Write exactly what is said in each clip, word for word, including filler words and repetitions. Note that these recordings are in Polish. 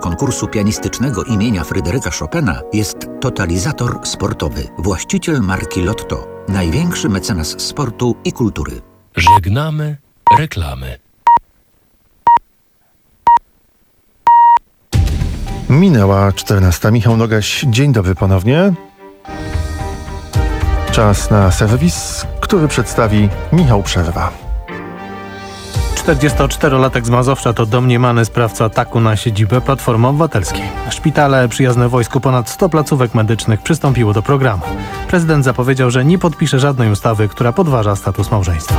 konkursu pianistycznego imienia Fryderyka Chopina jest Totalizator Sportowy, właściciel marki Lotto, największy mecenas sportu i kultury. Żegnamy reklamy. Minęła czternasta. Michał Nogaś, dzień dobry ponownie. Czas na serwis, który przedstawi Michał Przerwa. czterdziestoczterolatek z Mazowsza to domniemany sprawca ataku na siedzibę Platformy Obywatelskiej. Szpitale przyjazne wojsku, ponad sto placówek medycznych przystąpiło do programu. Prezydent zapowiedział, że nie podpisze żadnej ustawy, która podważa status małżeństwa.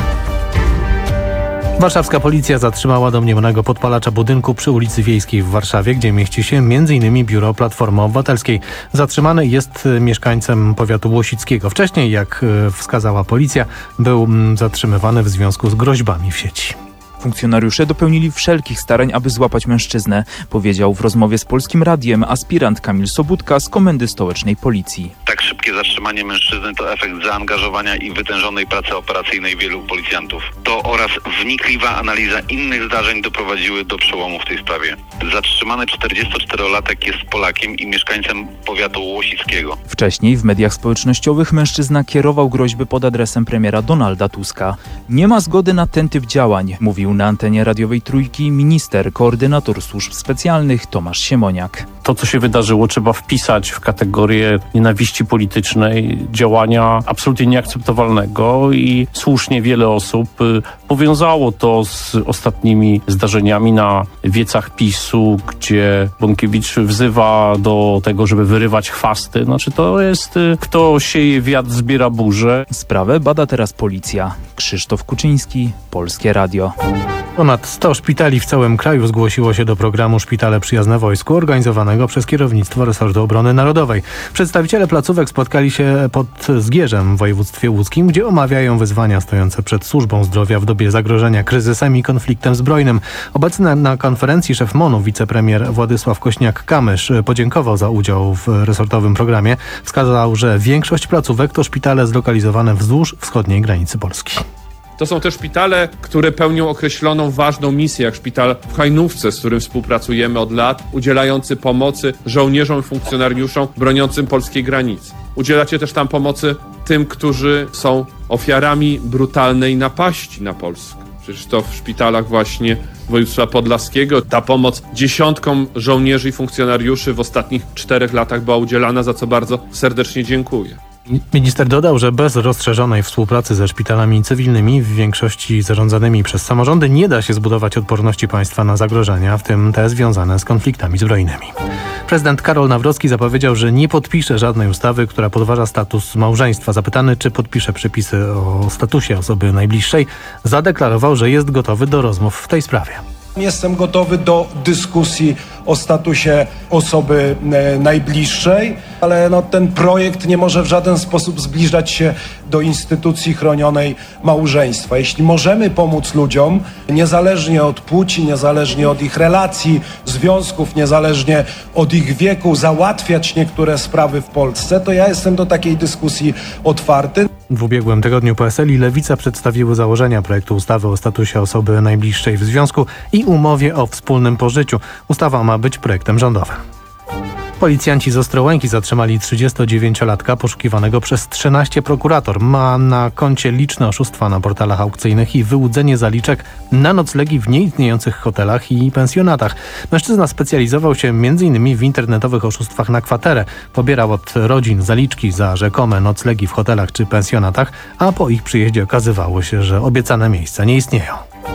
Warszawska policja zatrzymała domniemanego podpalacza budynku przy ulicy Wiejskiej w Warszawie, gdzie mieści się między innymi biuro Platformy Obywatelskiej. Zatrzymany jest mieszkańcem powiatu łosickiego. Wcześniej, jak wskazała policja, był zatrzymywany w związku z groźbami w sieci. Funkcjonariusze dopełnili wszelkich starań, aby złapać mężczyznę, powiedział w rozmowie z Polskim Radiem aspirant Kamil Sobudka z Komendy Stołecznej Policji. Tak szybkie zatrzymanie mężczyzny to efekt zaangażowania i wytężonej pracy operacyjnej wielu policjantów. To oraz wnikliwa analiza innych zdarzeń doprowadziły do przełomu w tej sprawie. Zatrzymany czterdziestoczterolatek jest Polakiem i mieszkańcem powiatu łosickiego. Wcześniej w mediach społecznościowych mężczyzna kierował groźby pod adresem premiera Donalda Tuska. Nie ma zgody na ten typ działań, mówił na antenie radiowej Trójki minister, koordynator służb specjalnych Tomasz Siemoniak. To, co się wydarzyło, trzeba wpisać w kategorię nienawiści politycznej, działania absolutnie nieakceptowalnego i słusznie wiele osób powiązało to z ostatnimi zdarzeniami na wiecach PiSu, gdzie Bąkiewicz wzywa do tego, żeby wyrywać chwasty. Znaczy to jest, kto sieje wiatr, zbiera burzę. Sprawę bada teraz policja. Krzysztof Kuczyński, Polskie Radio. Ponad sto szpitali w całym kraju zgłosiło się do programu Szpitale Przyjazne Wojsku, organizowanego przez kierownictwo resortu obrony narodowej. Przedstawiciele placówek spotkali się pod Zgierzem w województwie łódzkim, gdzie omawiają wyzwania stojące przed służbą zdrowia w dobie zagrożenia kryzysem i konfliktem zbrojnym. Obecny na konferencji szef MON-u wicepremier Władysław Kośniak-Kamysz podziękował za udział w resortowym programie. Wskazał, że większość placówek to szpitale zlokalizowane wzdłuż wschodniej granicy Polski. To są też szpitale, które pełnią określoną ważną misję, jak szpital w Hajnówce, z którym współpracujemy od lat, udzielający pomocy żołnierzom i funkcjonariuszom broniącym polskiej granicy. Udzielacie też tam pomocy tym, którzy są ofiarami brutalnej napaści na Polskę. Przecież to w szpitalach właśnie województwa podlaskiego ta pomoc dziesiątkom żołnierzy i funkcjonariuszy w ostatnich czterech latach była udzielana, za co bardzo serdecznie dziękuję. Minister dodał, że bez rozszerzonej współpracy ze szpitalami cywilnymi, w większości zarządzanymi przez samorządy, nie da się zbudować odporności państwa na zagrożenia, w tym te związane z konfliktami zbrojnymi. Prezydent Karol Nawrocki zapowiedział, że nie podpisze żadnej ustawy, która podważa status małżeństwa. Zapytany, czy podpisze przepisy o statusie osoby najbliższej, zadeklarował, że jest gotowy do rozmów w tej sprawie. Jestem gotowy do dyskusji o statusie osoby e, najbliższej, ale no, ten projekt nie może w żaden sposób zbliżać się do instytucji chronionej małżeństwa. Jeśli możemy pomóc ludziom, niezależnie od płci, niezależnie od ich relacji, związków, niezależnie od ich wieku, załatwiać niektóre sprawy w Polsce, to ja jestem do takiej dyskusji otwarty. W ubiegłym tygodniu P S L i Lewica przedstawiły założenia projektu ustawy o statusie osoby najbliższej w związku i umowie o wspólnym pożyciu. Ustawa ma być projektem rządowym. Policjanci z Ostrołęki zatrzymali trzydziestodziewięciolatka poszukiwanego przez trzynastu prokurator. Ma na koncie liczne oszustwa na portalach aukcyjnych i wyłudzenie zaliczek na noclegi w nieistniejących hotelach i pensjonatach. Mężczyzna specjalizował się między innymi w internetowych oszustwach na kwaterę. Pobierał od rodzin zaliczki za rzekome noclegi w hotelach czy pensjonatach, a po ich przyjeździe okazywało się, że obiecane miejsca nie istnieją.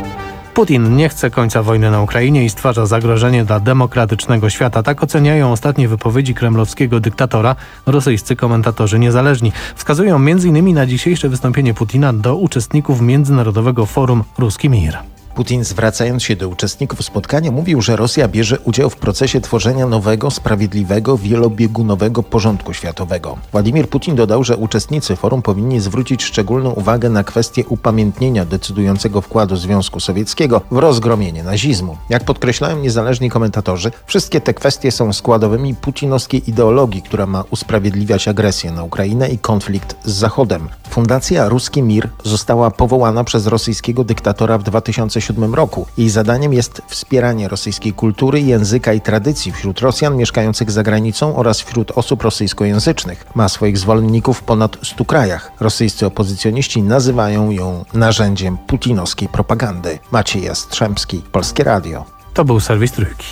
Putin nie chce końca wojny na Ukrainie i stwarza zagrożenie dla demokratycznego świata. Tak oceniają ostatnie wypowiedzi kremlowskiego dyktatora rosyjscy komentatorzy niezależni. Wskazują między innymi na dzisiejsze wystąpienie Putina do uczestników Międzynarodowego Forum Ruski Mir. Putin, zwracając się do uczestników spotkania, mówił, że Rosja bierze udział w procesie tworzenia nowego, sprawiedliwego, wielobiegunowego porządku światowego. Władimir Putin dodał, że uczestnicy forum powinni zwrócić szczególną uwagę na kwestię upamiętnienia decydującego wkładu Związku Sowieckiego w rozgromienie nazizmu. Jak podkreślają niezależni komentatorzy, wszystkie te kwestie są składowymi putinowskiej ideologii, która ma usprawiedliwiać agresję na Ukrainę i konflikt z Zachodem. Fundacja Ruski Mir została powołana przez rosyjskiego dyktatora w dwa tysiące siódmym roku. Jej zadaniem jest wspieranie rosyjskiej kultury, języka i tradycji wśród Rosjan mieszkających za granicą oraz wśród osób rosyjskojęzycznych. Ma swoich zwolenników w ponad stu krajach. Rosyjscy opozycjoniści nazywają ją narzędziem putinowskiej propagandy. Maciej Jastrzębski, Polskie Radio. To był serwis Trójki.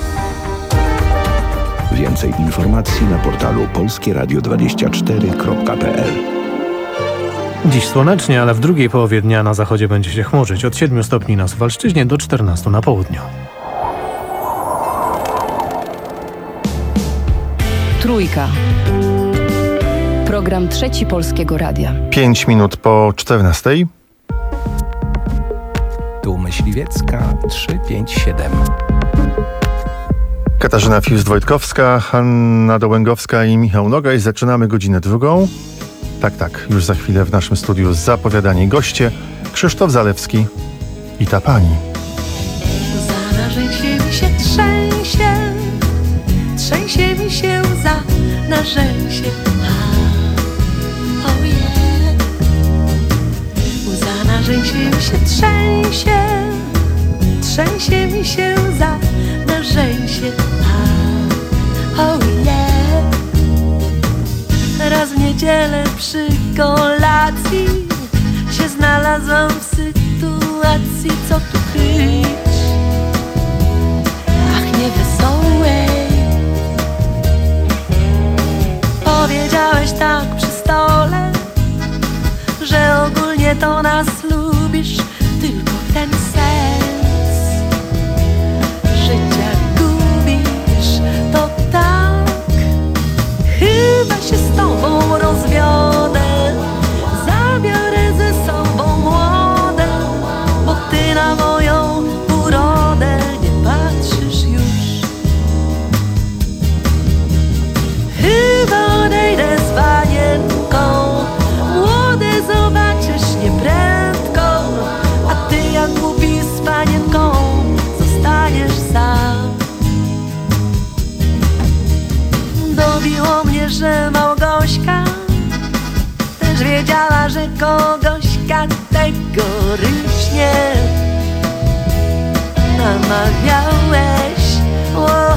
Więcej informacji na portalu polskie radio dwadzieścia cztery kropka p l. Dziś słonecznie, ale w drugiej połowie dnia na zachodzie będzie się chmurzyć. Od siedmiu stopni na Suwalszczyźnie do czternastu na południu. Trójka. Program Trzeci Polskiego Radia. Pięć minut po czternastej. Tu Myśliwiecka trzy pięć siedem. Katarzyna First-Wojtkowska, Hanna Dołęgowska i Michał Nogaj. Zaczynamy godzinę drugą. Tak, tak, już za chwilę w naszym studiu zapowiadani goście. Krzysztof Zalewski i ta pani. Łza na życie mi się trzęsie, trzęsie mi się łza na rzęsie. Oh yeah. Łza na rzęsie mi się trzęsie, trzęsie mi się łza na rzęsie. Oh yeah. Raz w niedzielę przy kolacji się znalazłam w sytuacji, co tu kryć, ach niewesołej. Powiedziałeś tak przy stole, że ogólnie to nas lubisz, tylko ten sens życia gubisz, to tak. Chyba się z tobą rozwiodę, zabiorę ze sobą młode, bo ty na moją urodę nie patrzysz już. Chyba odejdę z panienką, młode zobaczysz nieprędko, a ty jak głupi z panienką zostaniesz sam. Dobiło mnie, że Małgośka też wiedziała, że kogośka tegorocznie namawiałeś. Wow.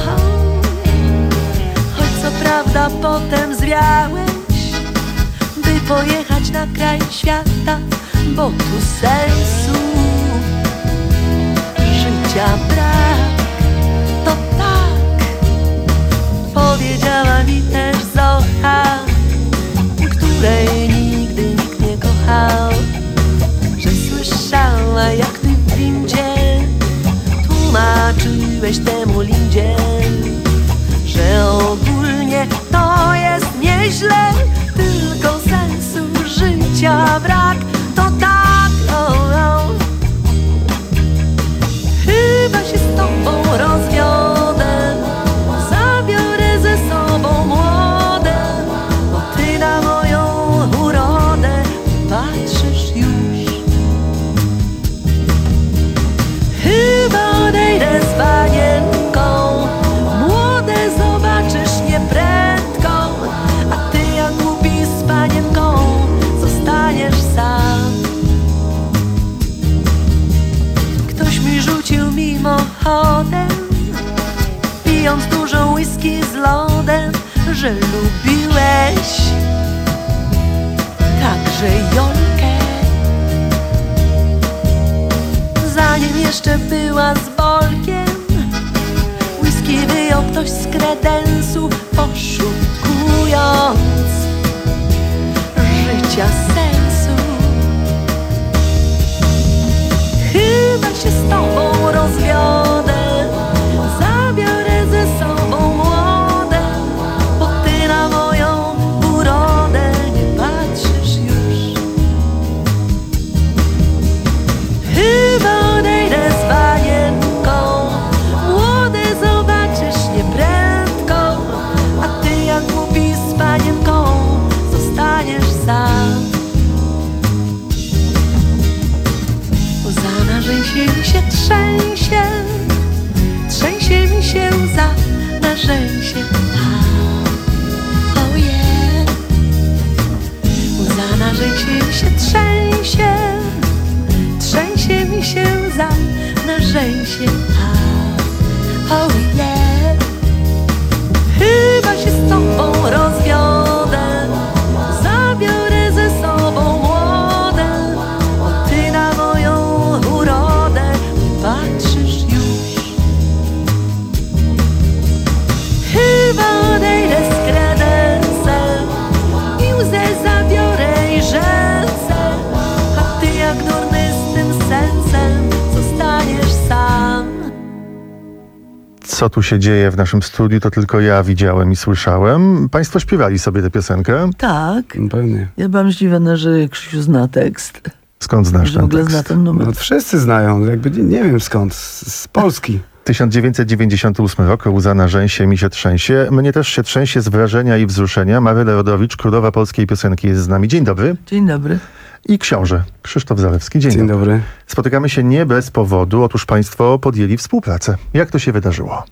Choć co prawda potem zwiałeś, by pojechać na kraj świata, bo tu sensu życia brak. To tak powiedziała mi też Zocha, której nigdy nikt nie kochał, że słyszała jak ty w windzie tłumaczyłeś temu Lindzie, że ogólnie to jest nieźle, tylko sensu życia brak. To tak, oh, oh. Chyba się z tobą rozwiodę, zabiorę ze sobą młode, bo ty na moją urodę patrzysz już. Chyba odejdę z panienką, młode zobaczysz nieprędko, a ty jak głupi z panienką zostaniesz sam. Ktoś mi rzucił mimochodem, pijąc dużą whisky z lodem, że lubiłeś także Jolkę. Zanim jeszcze była z Bolkiem, whisky wyjął ktoś z kredensu, poszukując życia sensu. Chyba się z tobą rozwiodę, zabiorę ze sobą młode, bo ty na moją urodę nie patrzysz już. Chyba odejdę z panienką, młode zobaczysz nieprędko, a ty jak głupi z panienką zostaniesz sam. Łza na rzęsie mi się trzęsie, co tu się dzieje w naszym studiu, to tylko ja widziałem i słyszałem. Państwo śpiewali sobie tę piosenkę? Tak. Pewnie. Ja byłam zdziwiona, że Krzysiu zna tekst. Skąd znasz że ten w ogóle tekst? zna ten numer. No wszyscy znają, jakby nie, nie wiem skąd, z, z Polski. tysiąc dziewięćset dziewięćdziesiąty ósmy rok, łza na rzęsie, mi się trzęsie. Mnie też się trzęsie z wrażenia i wzruszenia. Maryla Rodowicz, królowa polskiej piosenki, jest z nami. Dzień dobry. Dzień dobry. I książę Krzysztof Zalewski. Dzień, Dzień dobry. Spotykamy się nie bez powodu. Otóż państwo podjęli współpracę. Jak to się wydarzyło?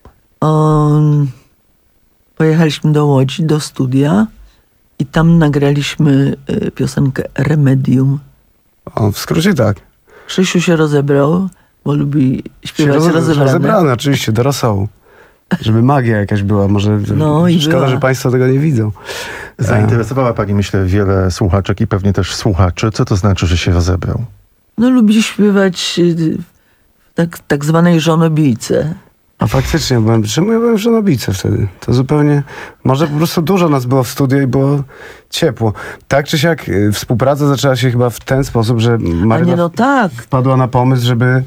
Um, pojechaliśmy do Łodzi, do studia i tam nagraliśmy y, piosenkę Remedium. O, w skrócie tak. Krzysiu się rozebrał, bo lubi śpiewać roze- rozebrane. Rozebrane, oczywiście, do rosołu. Żeby magia jakaś była, może No i szkoda, była. że państwo tego nie widzą. Zainteresowała pani, myślę, wiele słuchaczek i pewnie też słuchaczy. Co to znaczy, że się rozebrał? No lubi śpiewać y, w tak, tak zwanej żonobijce. A faktycznie, byłem, czemu ja byłem w żonobijce wtedy? To zupełnie, może po prostu dużo nas było w studiu i było ciepło. Tak czy siak y, współpraca zaczęła się chyba w ten sposób, że A Maryla nie, no tak. wpadła na pomysł, żeby e,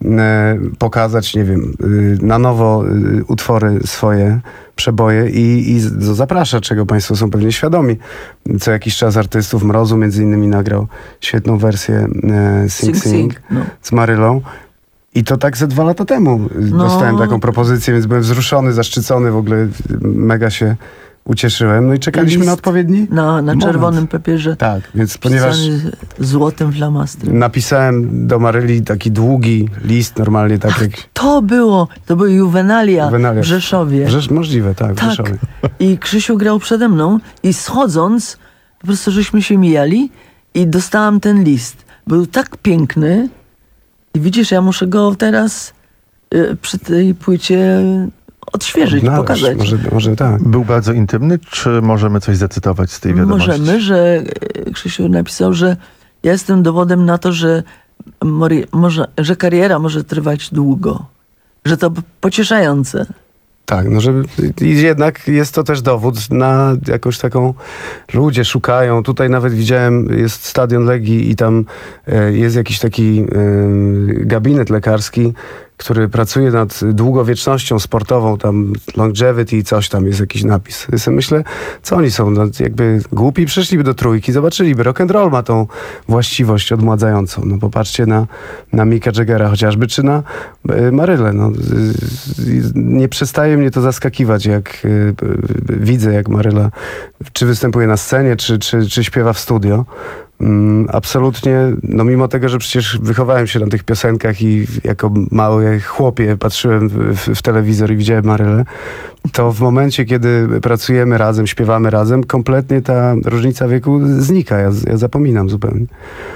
pokazać, nie wiem, y, na nowo y, utwory swoje, przeboje i, i z- zaprasza, czego państwo są pewnie świadomi. Co jakiś czas artystów Mrozu między innymi nagrał świetną wersję e, Sing Sing, Sing sing. No. z Marylą. I to tak ze dwa lata temu No. dostałem taką propozycję, więc byłem wzruszony, zaszczycony, w ogóle mega się ucieszyłem. No i czekaliśmy List na odpowiedni Na, na moment. czerwonym papierze. Tak, więc ponieważ Pisany złotym flamastrem. napisałem do Maryli taki długi list, normalnie tak jak... To było, to były Juvenalia, Juvenalia. w Rzeszowie. Rzesz, możliwe, tak, w Tak. Rzeszowie. I Krzysiu grał przede mną i schodząc, po prostu żeśmy się mijali i dostałam ten list. Był tak piękny i widzisz, ja muszę go teraz y, przy tej płycie odświeżyć, Odnaleźć, pokazać. Może, może tak. Był bardzo intymny, czy możemy coś zacytować z tej wiadomości? Możemy, że y, Krzysiu napisał, że ja jestem dowodem na to, że, mori, może, że kariera może trwać długo. Że to pocieszające. Tak, no żeby, i jednak jest to też dowód na jakąś taką, ludzie szukają, tutaj nawet widziałem, jest stadion Legii i tam e, jest jakiś taki e, gabinet lekarski, który pracuje nad długowiecznością sportową, tam longevity i coś tam jest jakiś napis. Ja sobie myślę, co oni są, no, jakby głupi, przyszliby do Trójki, zobaczyliby, rock and roll ma tą właściwość odmładzającą. No popatrzcie na, na Micka Jaggera chociażby, czy na y, Marylę. No, y, y, nie przestaje mnie to zaskakiwać, jak y, y, widzę, jak Maryla czy występuje na scenie, czy, czy, czy śpiewa w studio. Mm, absolutnie, no mimo tego, że przecież wychowałem się na tych piosenkach i jako mały chłopie patrzyłem w, w, w telewizor i widziałem Marylę, to w momencie, kiedy pracujemy razem, śpiewamy razem, kompletnie ta różnica wieku znika. Ja, ja zapominam zupełnie.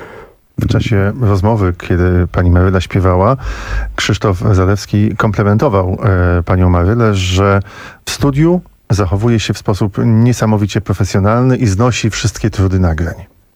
W czasie rozmowy, kiedy pani Maryla śpiewała, Krzysztof Zalewski komplementował e, panią Marylę, że w studiu zachowuje się w sposób niesamowicie profesjonalny i znosi wszystkie trudy nagrań.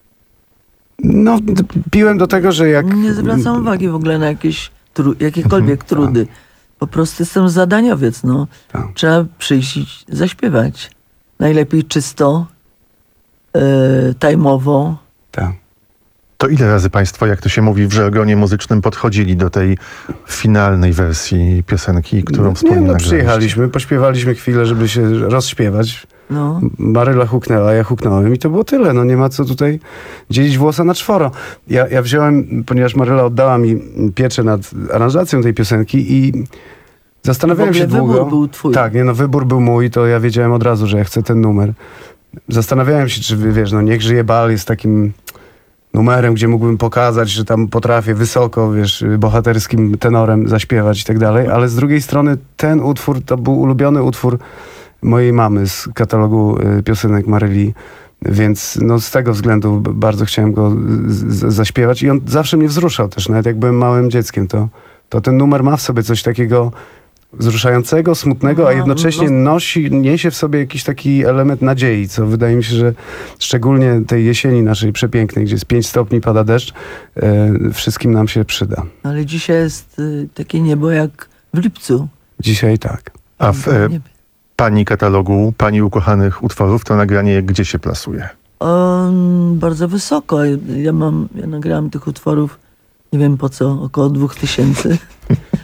No, d- piłem do tego, że jak... Nie zwracam uwagi w ogóle na jakieś tru, jakiekolwiek trudy. Po prostu jestem zadaniowiec, no. Tak. Trzeba przyjść i zaśpiewać. Najlepiej czysto, e, tajmowo. Tak. To ile razy państwo, jak to się mówi w żargonie muzycznym, podchodzili do tej finalnej wersji piosenki, którą Nie, wspólnie no nagraliście? przyjechaliśmy, pośpiewaliśmy chwilę, żeby się rozśpiewać. No. Maryla huknęła, ja huknąłem i to było tyle. No nie ma co tutaj dzielić włosa na czworo. Ja, ja wziąłem, ponieważ Maryla oddała mi pieczę nad aranżacją tej piosenki i zastanawiałem W się ogóle długo. wybór był twój. Tak, nie, no wybór był mój, to ja wiedziałem od razu, że ja chcę ten numer. Zastanawiałem się, czy wiesz, no Niech żyje bal jest takim numerem, gdzie mógłbym pokazać, że tam potrafię wysoko, wiesz, bohaterskim tenorem zaśpiewać i tak dalej, ale z drugiej strony ten utwór to był ulubiony utwór mojej mamy z katalogu y, piosenek Maryli, więc no, z tego względu b- bardzo chciałem go z- z- zaśpiewać i on zawsze mnie wzruszał też, nawet jak byłem małym dzieckiem, to, to ten numer ma w sobie coś takiego wzruszającego, smutnego, a No, jednocześnie no. nosi, niesie w sobie jakiś taki element nadziei, co wydaje mi się, że szczególnie tej jesieni naszej przepięknej, gdzie jest pięć stopni, pada deszcz, e, wszystkim nam się przyda. Ale dzisiaj jest y, takie niebo jak w lipcu. Dzisiaj tak. A w e, pani katalogu, pani ukochanych utworów, to nagranie gdzie się plasuje? On bardzo wysoko. Ja mam, ja nagrałam tych utworów, nie wiem po co, około dwóch tysięcy.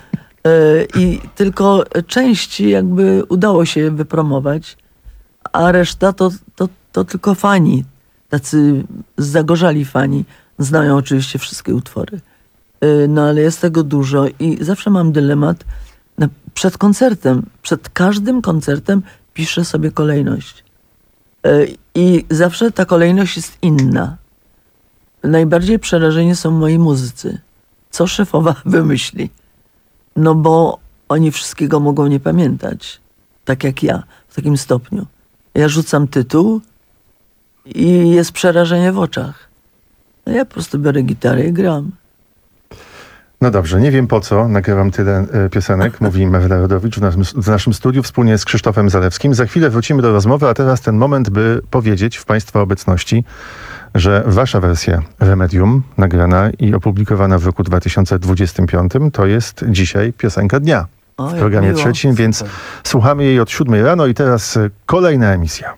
I tylko część jakby udało się wypromować, a reszta to, to, to tylko fani, tacy zagorzali fani, znają oczywiście wszystkie utwory. No ale jest tego dużo i zawsze mam dylemat. Przed koncertem, przed każdym koncertem piszę sobie kolejność. I zawsze ta kolejność jest inna. Najbardziej przerażeni są moi muzycy. Co szefowa wymyśli? No bo oni wszystkiego mogą nie pamiętać. Tak jak ja, w takim stopniu. Ja rzucam tytuł i jest przerażenie w oczach. No ja po prostu biorę gitarę i gram. No dobrze, nie wiem po co nagrywam tyle e, piosenek, mówi Mewla Rodowicz w naszym, w naszym studiu wspólnie z Krzysztofem Zalewskim. Za chwilę wrócimy do rozmowy, a teraz ten moment, by powiedzieć w Państwa obecności, że wasza wersja Remedium, nagrana i opublikowana w roku dwa tysiące dwudziestym piątym, to jest dzisiaj piosenka dnia O, w programie miło. trzecim, więc Super. słuchamy jej od siódmej rano i teraz e, kolejna emisja.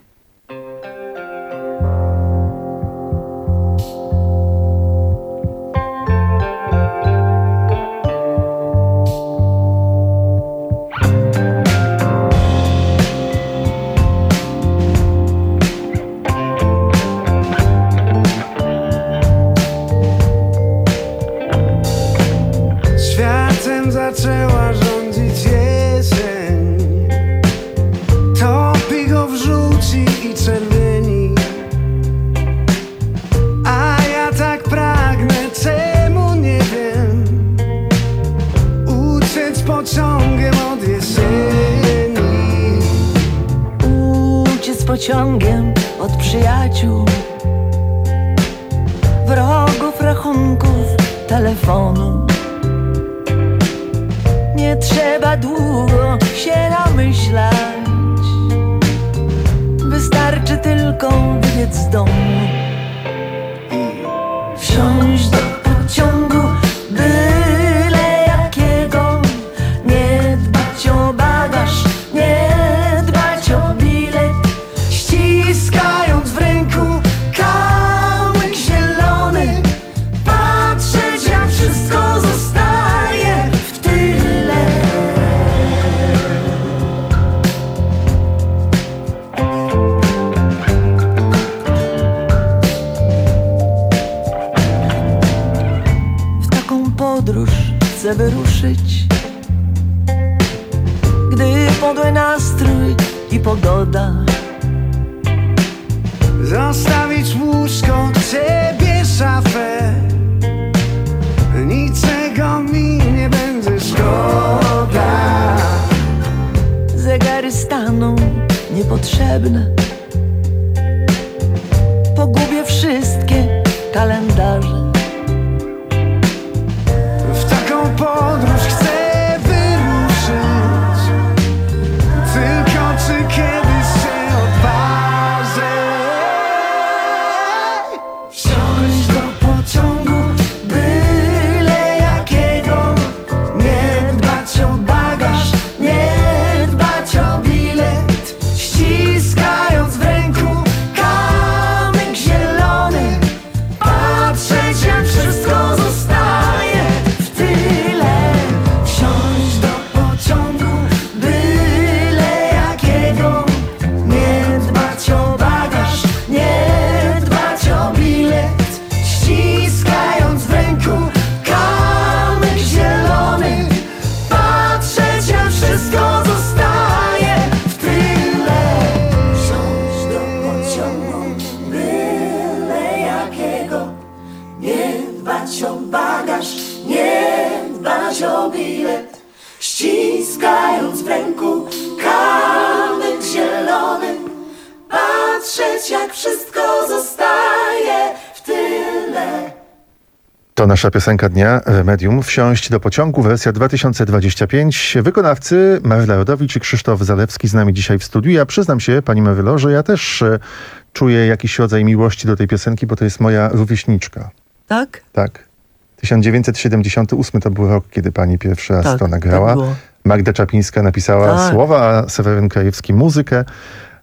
Światem zaczęła rządzić jesień. Topi go w żółci i czerwieni. A ja tak pragnę, czemu nie wiem, uciec pociągiem od jesieni. Uciec pociągiem od przyjaciół, wrogów, rachunków, telefonu. Nie trzeba długo się namyślać, wystarczy tylko wybiec z domu i wsiąść do pociągu byle jakiego. Nie dbać o bagaż, nie dbać o bilet, ściskając w ręku kamyk zielony, patrzeć jak wszystko zostaje w tyle. W taką podróż chcę wyruszyć, gdy podły nastrój i pogoda. Zostawić łóżko, ciebie szafę, niczego mi nie będzie szkoda. Zegary staną niepotrzebne, pogubię wszystkie kalendarze. W taką podróż chcę wyruszyć, tylko czy kiedyś się odważę wsiąść do pociągu byle jakiego. Nie dbać o bagaż, nie dbać o bilet, ściskając w ręku kamyk zielony, patrzeć jak wszystko zostaje w tyle. Wsiąść do pociągu byle jakiego. Nie dbać o bagaż, nie dbać o bilet, ściskając w ręku kamyk zielony, patrzeć jak wszystko zostaje w tyle. Wsiąść do pociągu byle jakiego. Nie dbać o bagaż, nie dbać o bilet, ściskając w ręku kamyk zielony, patrzeć jak wszystko zostaje w tyle. To nasza piosenka dnia, Remedium. Wsiąść do pociągu, wersja dwa tysiące dwudziesty piąty. Wykonawcy Mewla Rodowicz i Krzysztof Zalewski z nami dzisiaj w studiu. Ja przyznam się, pani Mewlo, że ja też e, czuję jakiś rodzaj miłości do tej piosenki, bo to jest moja rówieśniczka. Tak? Tak. tysiąc dziewięćset siedemdziesiąty ósmy to był rok, kiedy pani pierwszy raz Tak, to nagrała. tak było. Magda Czapińska napisała Tak. słowa, a Seweryn Krajewski muzykę.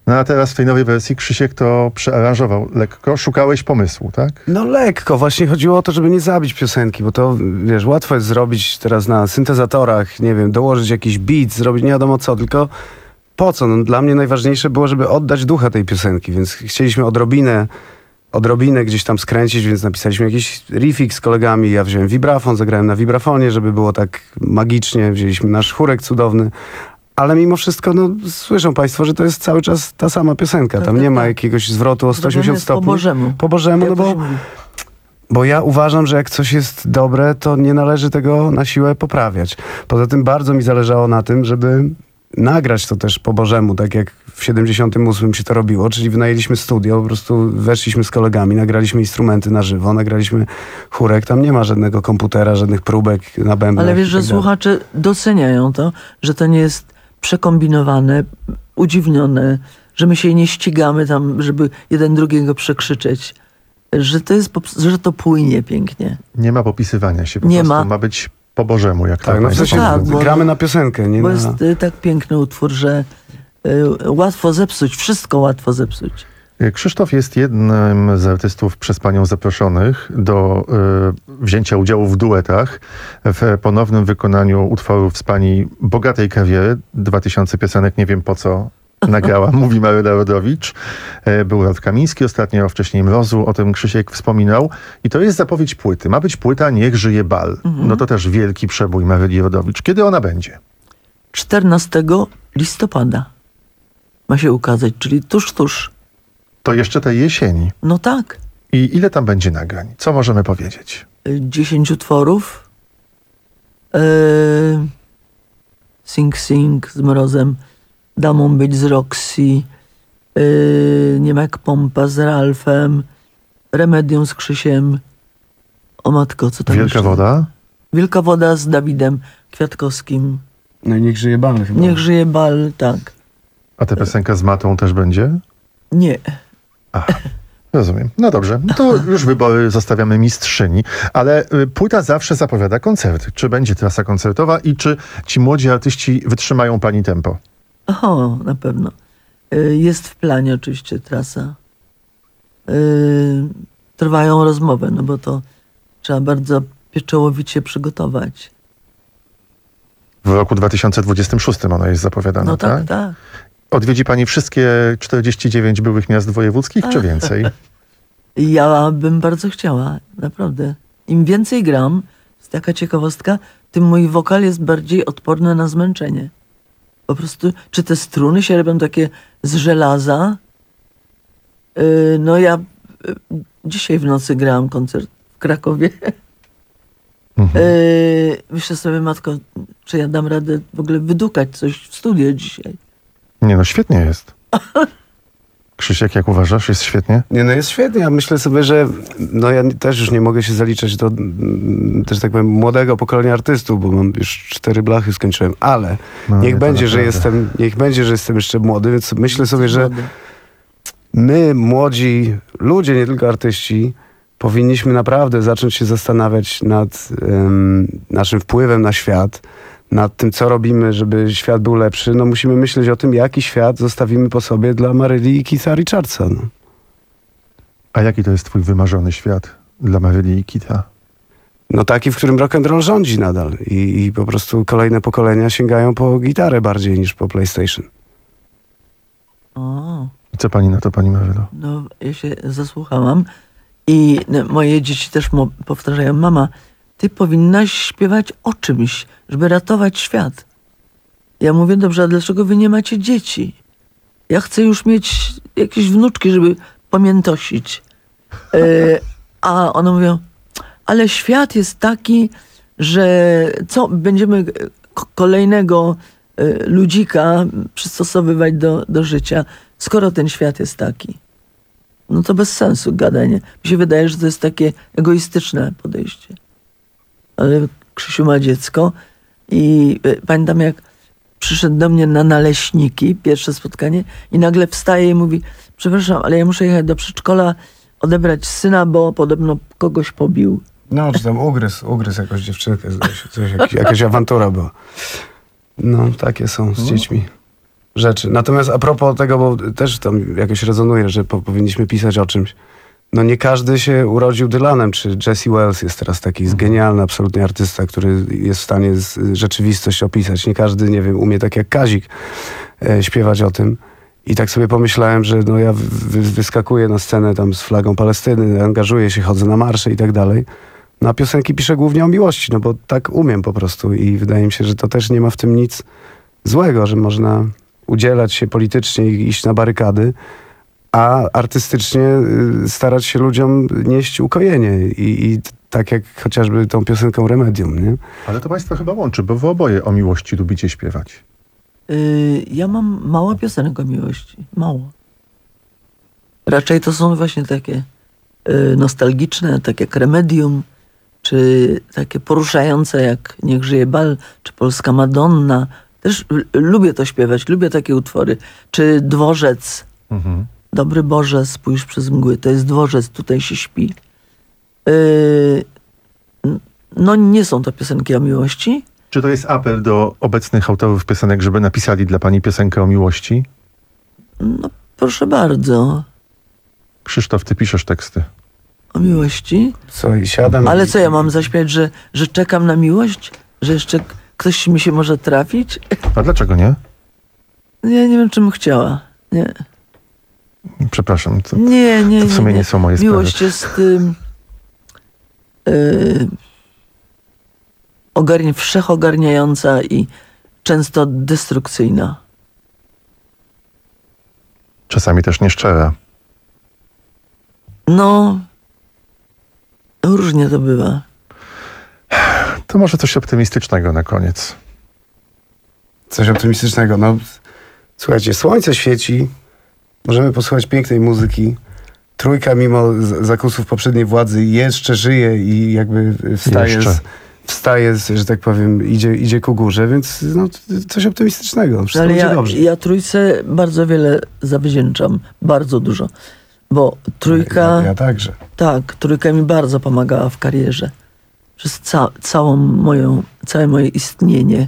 No a teraz w tej nowej wersji Krzysiek to przearanżował lekko. Szukałeś pomysłu, tak? No lekko. Właśnie chodziło o to, żeby nie zabić piosenki, bo to, wiesz, łatwo jest zrobić teraz na syntezatorach, nie wiem, dołożyć jakiś beat, zrobić nie wiadomo co, tylko po co? No, dla mnie najważniejsze było, żeby oddać ducha tej piosenki, więc chcieliśmy odrobinę odrobinę gdzieś tam skręcić, więc napisaliśmy jakiś riffik z kolegami. Ja wziąłem vibrafon, zagrałem na vibrafonie, żeby było tak magicznie. Wzięliśmy nasz chórek cudowny. Ale mimo wszystko, no, słyszą państwo, że to jest cały czas ta sama piosenka. Tam nie ma jakiegoś zwrotu o sto osiemdziesiąt stopni. Po Bożemu. Po Bożemu, no bo, bo ja uważam, że jak coś jest dobre, to nie należy tego na siłę poprawiać. Poza tym bardzo mi zależało na tym, żeby nagrać to też po Bożemu, tak jak w siedemdziesiątym ósmym się to robiło, czyli wynajęliśmy studio, po prostu weszliśmy z kolegami, nagraliśmy instrumenty na żywo, nagraliśmy chórek, tam nie ma żadnego komputera, żadnych próbek na bębnach. Ale wiesz, że tak dalej. słuchacze doceniają to, że to nie jest przekombinowane, udziwnione, że my się nie ścigamy tam, żeby jeden drugiego przekrzyczeć, że to jest, że to płynie pięknie. Nie ma popisywania się, po nie prostu ma. ma być po Bożemu, jak tak, to no w sensie tak, bo, gramy na piosenkę, nie bo na... jest y, tak piękny utwór, że y, łatwo zepsuć, wszystko łatwo zepsuć. Krzysztof jest jednym z artystów przez panią zaproszonych do y, wzięcia udziału w duetach w ponownym wykonaniu utworów z pani bogatej kariery. Dwa tysiące piosenek, nie wiem po co nagrała, mówi Maryla Rodowicz. E, był Rad Kamiński ostatnio, wcześniej Mrozu, o tym Krzysiek wspominał. I to jest zapowiedź płyty. Ma być płyta Niech żyje bal. Mhm. No to też wielki przebój Maryli Rodowicz. Kiedy ona będzie? czternastego listopada ma się ukazać, czyli tuż, tuż. To jeszcze tej jesieni. No tak. I ile tam będzie nagrań? Co możemy powiedzieć? Dziesięć utworów. Yy, Sing Sing z Mrozem. Damą być z Roxy. Yy, nie ma jak Pompa z Ralfem. Remedium z Krzysiem. O matko, co tam Wielka jeszcze? woda? Wielka woda z Dawidem Kwiatkowskim. No i niech żyje bal chyba. Niech żyje bal, tak. A ta piosenka z Matą też będzie? Nie. Aha, rozumiem. No dobrze, to już wybory zostawiamy mistrzyni, ale y, płyta zawsze zapowiada koncerty. Czy będzie trasa koncertowa i czy ci młodzi artyści wytrzymają pani tempo? O, na pewno. Y, Jest w planie oczywiście trasa. Y, Trwają rozmowy, no bo to trzeba bardzo pieczołowicie przygotować. W roku dwa tysiące dwudziestym szóstym ona jest zapowiadana, No tak, tak? tak. Odwiedzi pani wszystkie czterdzieści dziewięć byłych miast wojewódzkich, czy więcej? Ja bym bardzo chciała, naprawdę. Im więcej gram, jest taka ciekawostka, tym mój wokal jest bardziej odporny na zmęczenie. Po prostu, czy te struny się robią takie z żelaza? Yy, no ja yy, dzisiaj w nocy grałam koncert w Krakowie. Mhm. Yy, myślę sobie, matko, czy ja dam radę w ogóle wydukać coś w studio dzisiaj. Nie no, świetnie jest. Krzysiek, jak uważasz? Jest świetnie? Nie, no jest świetnie. Ja myślę sobie, że no ja też już nie mogę się zaliczać do mm, też tak powiem młodego pokolenia artystów, bo mam już cztery blachy skończyłem, ale No, niech nie, będzie, że naprawdę. jestem, niech będzie, że jestem jeszcze młody, więc myślę sobie, że Młody. my, młodzi ludzie, nie tylko artyści, powinniśmy naprawdę zacząć się zastanawiać nad um, naszym wpływem na świat, nad tym, co robimy, żeby świat był lepszy. No musimy myśleć o tym, jaki świat zostawimy po sobie dla Maryli i Keitha Richardsa. No. A jaki to jest twój wymarzony świat dla Maryli i Keitha? No taki, w którym rock and roll rządzi nadal I, i po prostu kolejne pokolenia sięgają po gitarę bardziej niż po PlayStation. O. I co pani na to, pani Marylo? No, ja się zasłuchałam i no, moje dzieci też mo- powtarzają, mama, ty powinnaś śpiewać o czymś, żeby ratować świat. Ja mówię, dobrze, a dlaczego wy nie macie dzieci? Ja chcę już mieć jakieś wnuczki, żeby pamiętosić. E, a one mówią, ale świat jest taki, że co, będziemy k- kolejnego e, ludzika przystosowywać do, do życia, skoro ten świat jest taki. No to bez sensu gadanie. Mi się wydaje, że to jest takie egoistyczne podejście. Ale Krzysiu ma dziecko i y, pamiętam, jak przyszedł do mnie na naleśniki, pierwsze spotkanie, i nagle wstaje i mówi, przepraszam, ale ja muszę jechać do przedszkola, odebrać syna, bo podobno kogoś pobił. No, czy tam ugryzł, ugryzł jakąś dziewczynkę, zdaje się, coś, jakiś, jakaś awantura była. No, takie są z dziećmi. rzeczy. Natomiast a propos tego, bo też tam jakoś rezonuje, że po, powinniśmy pisać o czymś. No nie każdy się urodził Dylanem, czy Jesse Wells jest teraz taki jest genialny absolutnie artysta, który jest w stanie z, rzeczywistość opisać. Nie każdy, nie wiem, umie tak jak Kazik e, śpiewać o tym. I tak sobie pomyślałem, że no ja wy, wyskakuję na scenę tam z flagą Palestyny, angażuję się, chodzę na marsze i tak dalej. No a piosenki piszę głównie o miłości, no bo tak umiem po prostu i wydaje mi się, że to też nie ma w tym nic złego, że można udzielać się politycznie i iść na barykady, a artystycznie y, starać się ludziom nieść ukojenie i, i tak jak chociażby tą piosenką Remedium, nie? Ale to państwa chyba łączy, bo wy oboje o miłości lubicie śpiewać. Yy, ja mam mało piosenek o miłości. Mało. Raczej to są właśnie takie yy, nostalgiczne, tak jak Remedium, czy takie poruszające jak Niech żyje bal, czy Polska Madonna. Też l- lubię to śpiewać, lubię takie utwory. Czy Dworzec. Mhm. Dobry Boże, spójrz przez mgły. To jest dworzec, tutaj się śpi. Yy, no nie są to piosenki o miłości. Czy to jest apel do obecnych autorów piosenek, żeby napisali dla pani piosenkę o miłości? No proszę bardzo. Krzysztof, ty piszesz teksty. O miłości? Co, i siadam... Ale co ja mam zaśpiewać, że, że czekam na miłość? Że jeszcze k- ktoś mi się może trafić? A dlaczego nie? Ja nie wiem, czym chciała. Nie. Przepraszam. To, Nie, nie, to w sumie nie, nie, nie są moje Miłość sprawy. jest ym, y, ogarnia, wszechogarniająca i często destrukcyjna. Czasami też nieszczera. No, różnie to bywa. To może coś optymistycznego na koniec. Coś optymistycznego. No, słuchajcie, słońce świeci, możemy posłuchać pięknej muzyki. Trójka mimo z- zakusów poprzedniej władzy jeszcze żyje i jakby wstaje, Jeszcze. z, wstaje z, że tak powiem, idzie, idzie ku górze, więc no, coś optymistycznego. Wszystko Ale będzie ja, dobrze. ja trójce bardzo wiele zawdzięczam. Bardzo dużo. Bo trójka... Ja, ja także. Tak, trójka mi bardzo pomagała w karierze. Przez ca- całą moją, całe moje istnienie.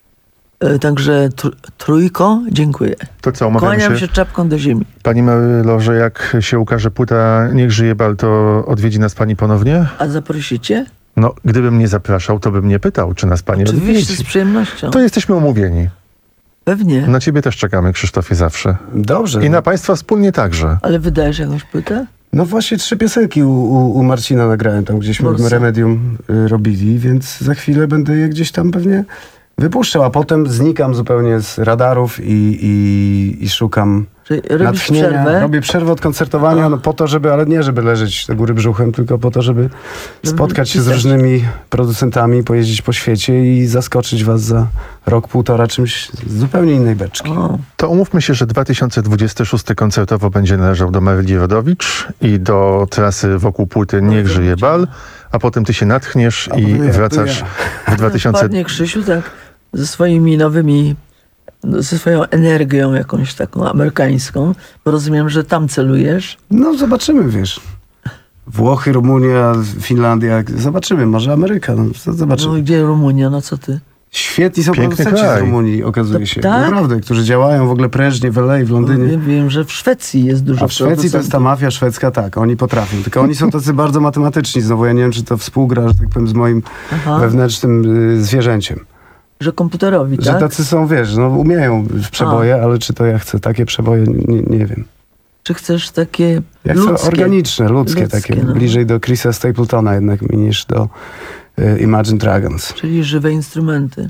E, także tr- trójko, dziękuję. To co, umawiamy Kłaniam się, się czapką do ziemi. pani Marylo, że jak się ukaże płyta Niech żyje bal, to odwiedzi nas pani ponownie? A zaprosicie? No, gdybym nie zapraszał, to bym nie pytał, czy nas pani Oczywiście, odwiedzi. z przyjemnością. To jesteśmy umówieni. Pewnie. Na ciebie też czekamy, Krzysztofie, zawsze. Dobrze. I na państwa wspólnie także. Ale wydajesz jakąś płytę? No właśnie trzy piosenki u, u, u Marcina nagrałem, tam gdzieśmy Morsa. Remedium y, robili, więc za chwilę będę je gdzieś tam pewnie wypuszczał, a potem znikam zupełnie z radarów i, i, i szukam Czyli robisz natchnienia. przerwę? Robię przerwę od koncertowania, no po to, żeby, ale nie żeby leżeć do góry brzuchem, tylko po to, żeby spotkać się z pisać. różnymi producentami, pojeździć po świecie i zaskoczyć was za rok, półtora czymś z zupełnie innej beczki. O, To umówmy się, że dwa tysiące dwudziesty szósty koncertowo będzie należał do Maryli Rodowicz i do trasy wokół płyty Niech żyje bal, a potem ty się natchniesz A i potem ja, wracasz to w dwa tysiące... Ładnie, Krzysiu, tak ze swoimi nowymi, ze swoją energią jakąś taką amerykańską, bo rozumiem, że tam celujesz. No zobaczymy, wiesz. Włochy, Rumunia, Finlandia, zobaczymy, może Ameryka, no No zobaczymy. gdzie Rumunia, no co ty? Świetni są Piękny producenci z kraj. Rumunii, okazuje To się. tak? Naprawdę, którzy działają w ogóle prężnie w L A, w Londynie. Ja wiem, że w Szwecji jest dużo A w Szwecji to jest ta mafia szwedzka, tak, oni potrafią. Tylko oni są tacy bardzo matematyczni. Znowu ja nie wiem, czy to współgra, że tak powiem, z moim Aha, wewnętrznym y, zwierzęciem. że komputerowi, Że tak? tacy są, wiesz, no umieją w przeboje, ale czy to ja chcę takie przeboje, nie, nie wiem. Czy chcesz takie Ja chcę ludzkie? organiczne, ludzkie, Ludzkie, takie, no. bliżej do Chrisa Stapletona jednak mi niż do y, Imagine Dragons. Czyli żywe instrumenty.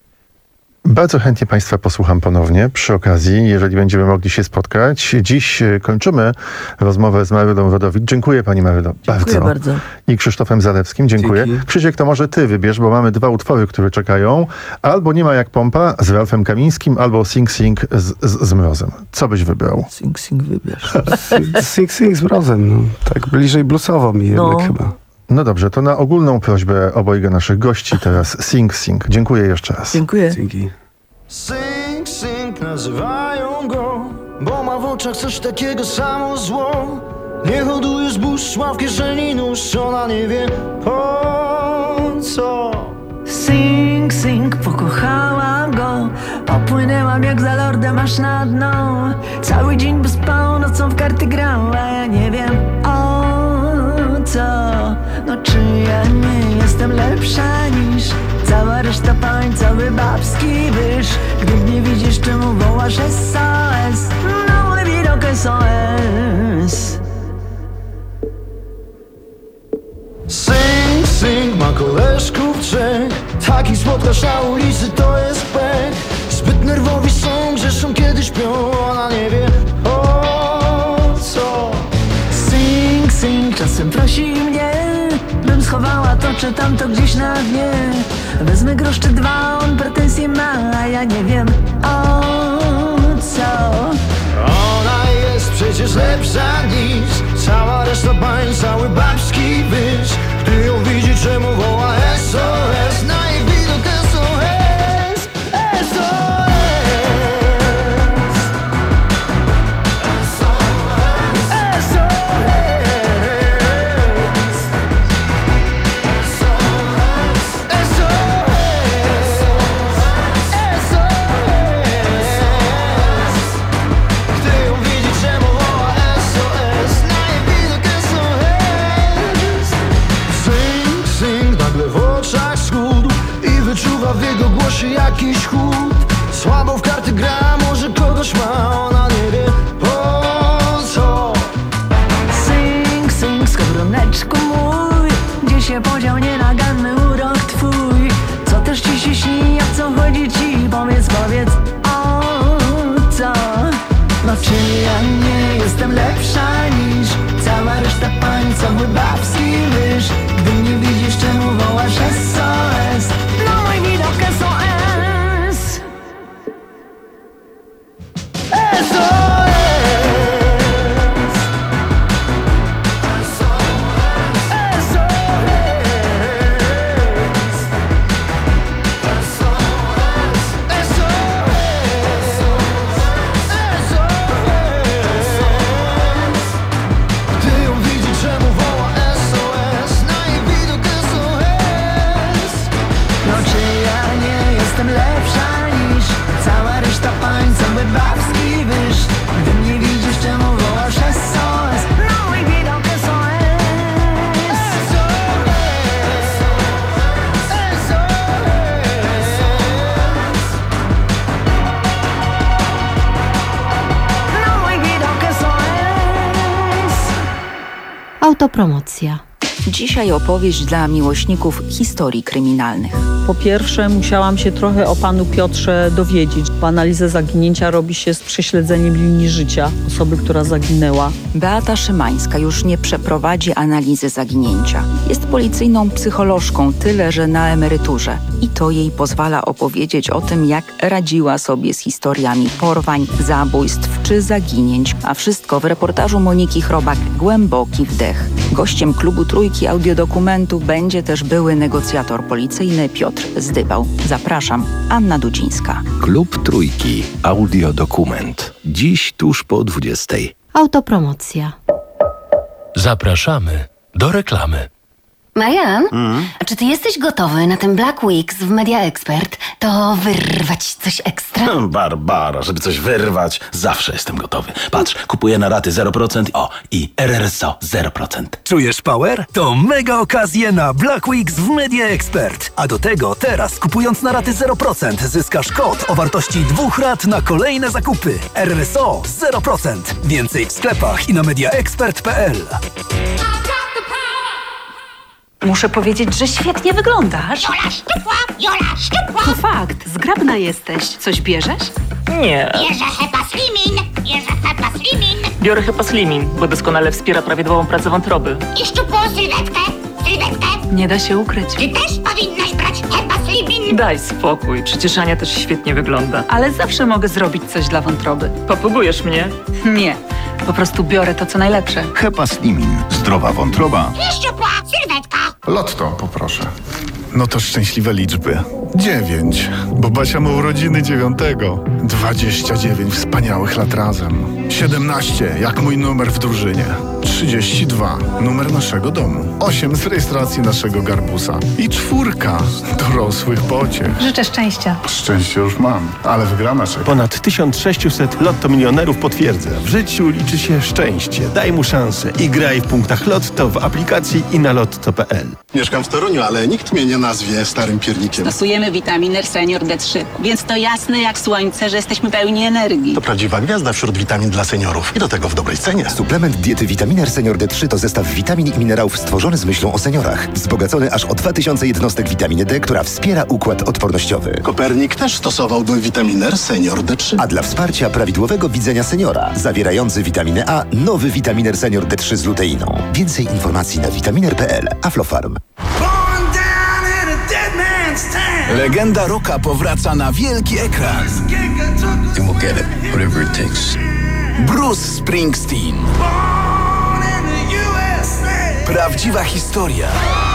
Bardzo chętnie państwa posłucham ponownie przy okazji, jeżeli będziemy mogli się spotkać. Dziś e, kończymy rozmowę z Marylą Rodowicz. Dziękuję pani Marylo. Dziękuję bardzo. I Krzysztofem Zalewskim. Dziękuję. Dzięki. Krzysiek, to może ty wybierz, bo mamy dwa utwory, które czekają. Albo Nie ma jak pompa z Ralfem Kamińskim, albo Sing Sing z, z, z Mrozem. Co byś wybrał? Sing, sing wybierz. Sing Sing z Mrozem, no. Tak bliżej bluesowo mi jednak No. chyba. No dobrze, to na ogólną prośbę obojga naszych gości teraz Sing Sing. Dziękuję jeszcze raz. Dziękuję. Dzięki. Sing, sing, nazywają go, bo ma w oczach coś takiego samo zło. Nie hoduje zbóż, ma w kieszeni nóż, ona nie wie po co. Sing, sing, pokochałam go, opłynęłam Wpłynęłam jak za lordem aż na dno. Cały dzień by spał, nocą w karty grał, a ja nie wiem o co. No czy ja nie jestem lepsza niż cała reszta pań, cały babski wyż. Gdy mnie widzisz, czemu wołasz S O S? No mój widok S O S. Sing, sing, ma koleżków trzech. Taki słodkarz na ulicy to jest pech. Zbyt nerwowi są, grzeszą kiedy śpią. Ona nie wie o co. Sing, sing, czasem prosi mnie, bym schowała to czy tamto gdzieś na dnie. Wezmę grosz czy dwa, on pretensje ma, a ja nie wiem o co. Ona jest przecież lepsza niż cała reszta pań, cały babski wyż. Gdy ją widzi, czemu woła S O S? Na jej widok S O S, S O S. Wyczuwa w jego głosie jakiś chłód. Słabo w karty gra, może kogoś ma, ona nie wie po co. Sing, sing, skowroneczku mój, gdzie się podział nienaganny urok twój? Co też ci się śni, o co chodzi ci? Powiedz, powiedz, o co? No czy ja nie jestem lepsza niż cała reszta pań, cały babski wyż? Gdy mnie widzisz, czemu wołasz S O S? No mój widok S O S. S O S. S O S. S O S. S O S. Gdy ją widzi, czemu woła S O S? Na jej widok S O S. No czy ja nie jestem lepsza niż cała reszta pań, cały babski wyż? Gdy mnie widzisz, czemu wołasz S O S? No mój widok S O S. S O S. S O S. No mój widok S O S. Autopromocja. Dzisiaj opowieść dla miłośników historii kryminalnych. Po pierwsze, musiałam się trochę o panu Piotrze dowiedzieć, bo analizę zaginięcia robi się z prześledzeniem linii życia osoby, która zaginęła. Beata Szymańska już nie przeprowadzi analizy zaginięcia. Jest policyjną psycholożką, tyle że na emeryturze. I to jej pozwala opowiedzieć o tym, jak radziła sobie z historiami porwań, zabójstw czy zaginięć. A wszystko w reportażu Moniki Chrobak Głęboki wdech. Gościem klubu Trójki audiodokumentu będzie też były negocjator policyjny Piotr Zdybał. Zapraszam, Anna Dudzińska. Klub Trójki. Audiodokument. Dziś tuż po dwudziestej. Autopromocja. Zapraszamy do reklamy. Marian, mm? a czy ty jesteś gotowy na ten Black Weeks w Media Expert? To wyrwać coś ekstra? Barbara, żeby coś wyrwać, zawsze jestem gotowy. Patrz, kupuję na raty zero procent, o, i R R S O zero procent. Czujesz power? To mega okazje na Black Weeks w Media Expert. A do tego teraz, kupując na raty zero procent, zyskasz kod o wartości dwóch rat na kolejne zakupy. R R S O zero procent. Więcej w sklepach i na mediaexpert kropka p l. Muszę powiedzieć, że świetnie wyglądasz. Jola szczupła, Jola szczupła. To fakt, zgrabna jesteś. Coś bierzesz? Nie. Bierze Hepa Slimin, bierze Hepa Slimin. Biorę Hepa Slimin, bo doskonale wspiera prawidłową pracę wątroby. I szczupłą sylwetkę, sylwetkę. Nie da się ukryć. Ty też powinnaś brać Hepa Slimin. Daj spokój, przecież Ania też świetnie wygląda. Ale zawsze mogę zrobić coś dla wątroby. Popugujesz mnie? Nie, po prostu biorę to, co najlepsze. Hepa Slimin. Zdrowa wątroba. I szczupła sylwetka. Lotto poproszę. No to szczęśliwe liczby. Dziewięć, bo Basia ma urodziny dziewiątego. Dwadzieścia dziewięć wspaniałych lat razem. siedemnaście, jak mój numer w drużynie. trzydzieści dwa, numer naszego domu. osiem z rejestracji naszego garbusa. I czwórka dorosłych pociech. Życzę szczęścia. Szczęście już mam, ale wygrana czeka. Ponad tysiąc sześćset Lotto milionerów potwierdza. W życiu liczy się szczęście. Daj mu szansę i graj w punktach Lotto w aplikacji i na lotto kropka p l. Mieszkam w Toruniu, ale nikt mnie nie nazwie starym piernikiem. Stosujemy witaminer Senior D trzy, więc to jasne jak słońce, że jesteśmy pełni energii. To prawdziwa gwiazda wśród witamin dla seniorów i do tego w dobrej cenie. Suplement diety Vitaminer Senior D trzy to zestaw witamin i minerałów stworzony z myślą o seniorach. Wzbogacony aż o dwa tysiące jednostek witaminy D, która wspiera układ odpornościowy. Kopernik też stosowałby Vitaminer Senior D trzy. A dla wsparcia prawidłowego widzenia seniora, zawierający witaminę A, nowy Vitaminer Senior D trzy z luteiną. Więcej informacji na vitaminer kropka p l. Aflofarm. Legenda rocka powraca na wielki ekran. Bruce Springsteen. Prawdziwa historia.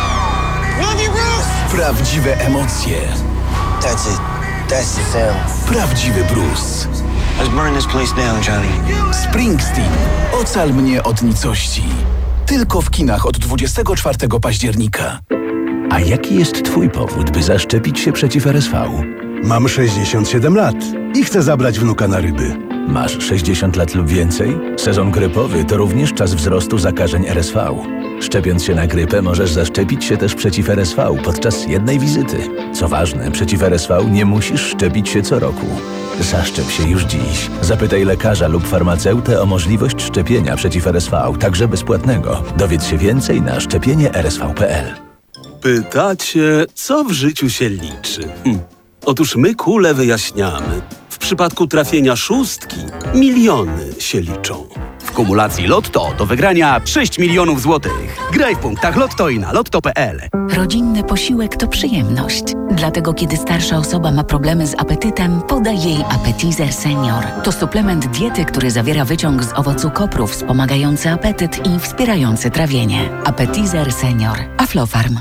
Prawdziwe emocje. That's it. That's the sound. Prawdziwy Bruce. Let's burn this place down, Johnny. Springsteen. Ocal mnie od nicości. Tylko w kinach od dwudziestego czwartego października. A jaki jest twój powód, by zaszczepić się przeciw R S V? Mam sześćdziesiąt siedem lat i chcę zabrać wnuka na ryby. Masz sześćdziesiąt lat lub więcej? Sezon grypowy to również czas wzrostu zakażeń R S V. Szczepiąc się na grypę możesz zaszczepić się też przeciw R S V podczas jednej wizyty. Co ważne, przeciw R S V nie musisz szczepić się co roku. Zaszczep się już dziś. Zapytaj lekarza lub farmaceutę o możliwość szczepienia przeciw R S V, także bezpłatnego. Dowiedz się więcej na szczepienie r s v kropka p l. Pytacie, co w życiu się liczy? Hm. Otóż my kule wyjaśniamy. W przypadku trafienia szóstki miliony się liczą. W kumulacji Lotto do wygrania sześć milionów złotych. Graj w punktach Lotto i na lotto kropka p l. Rodzinny posiłek to przyjemność. Dlatego kiedy starsza osoba ma problemy z apetytem, podaj jej Appetizer Senior. To suplement diety, który zawiera wyciąg z owocu kopru wspomagający apetyt i wspierający trawienie. Appetizer Senior. Aflofarm.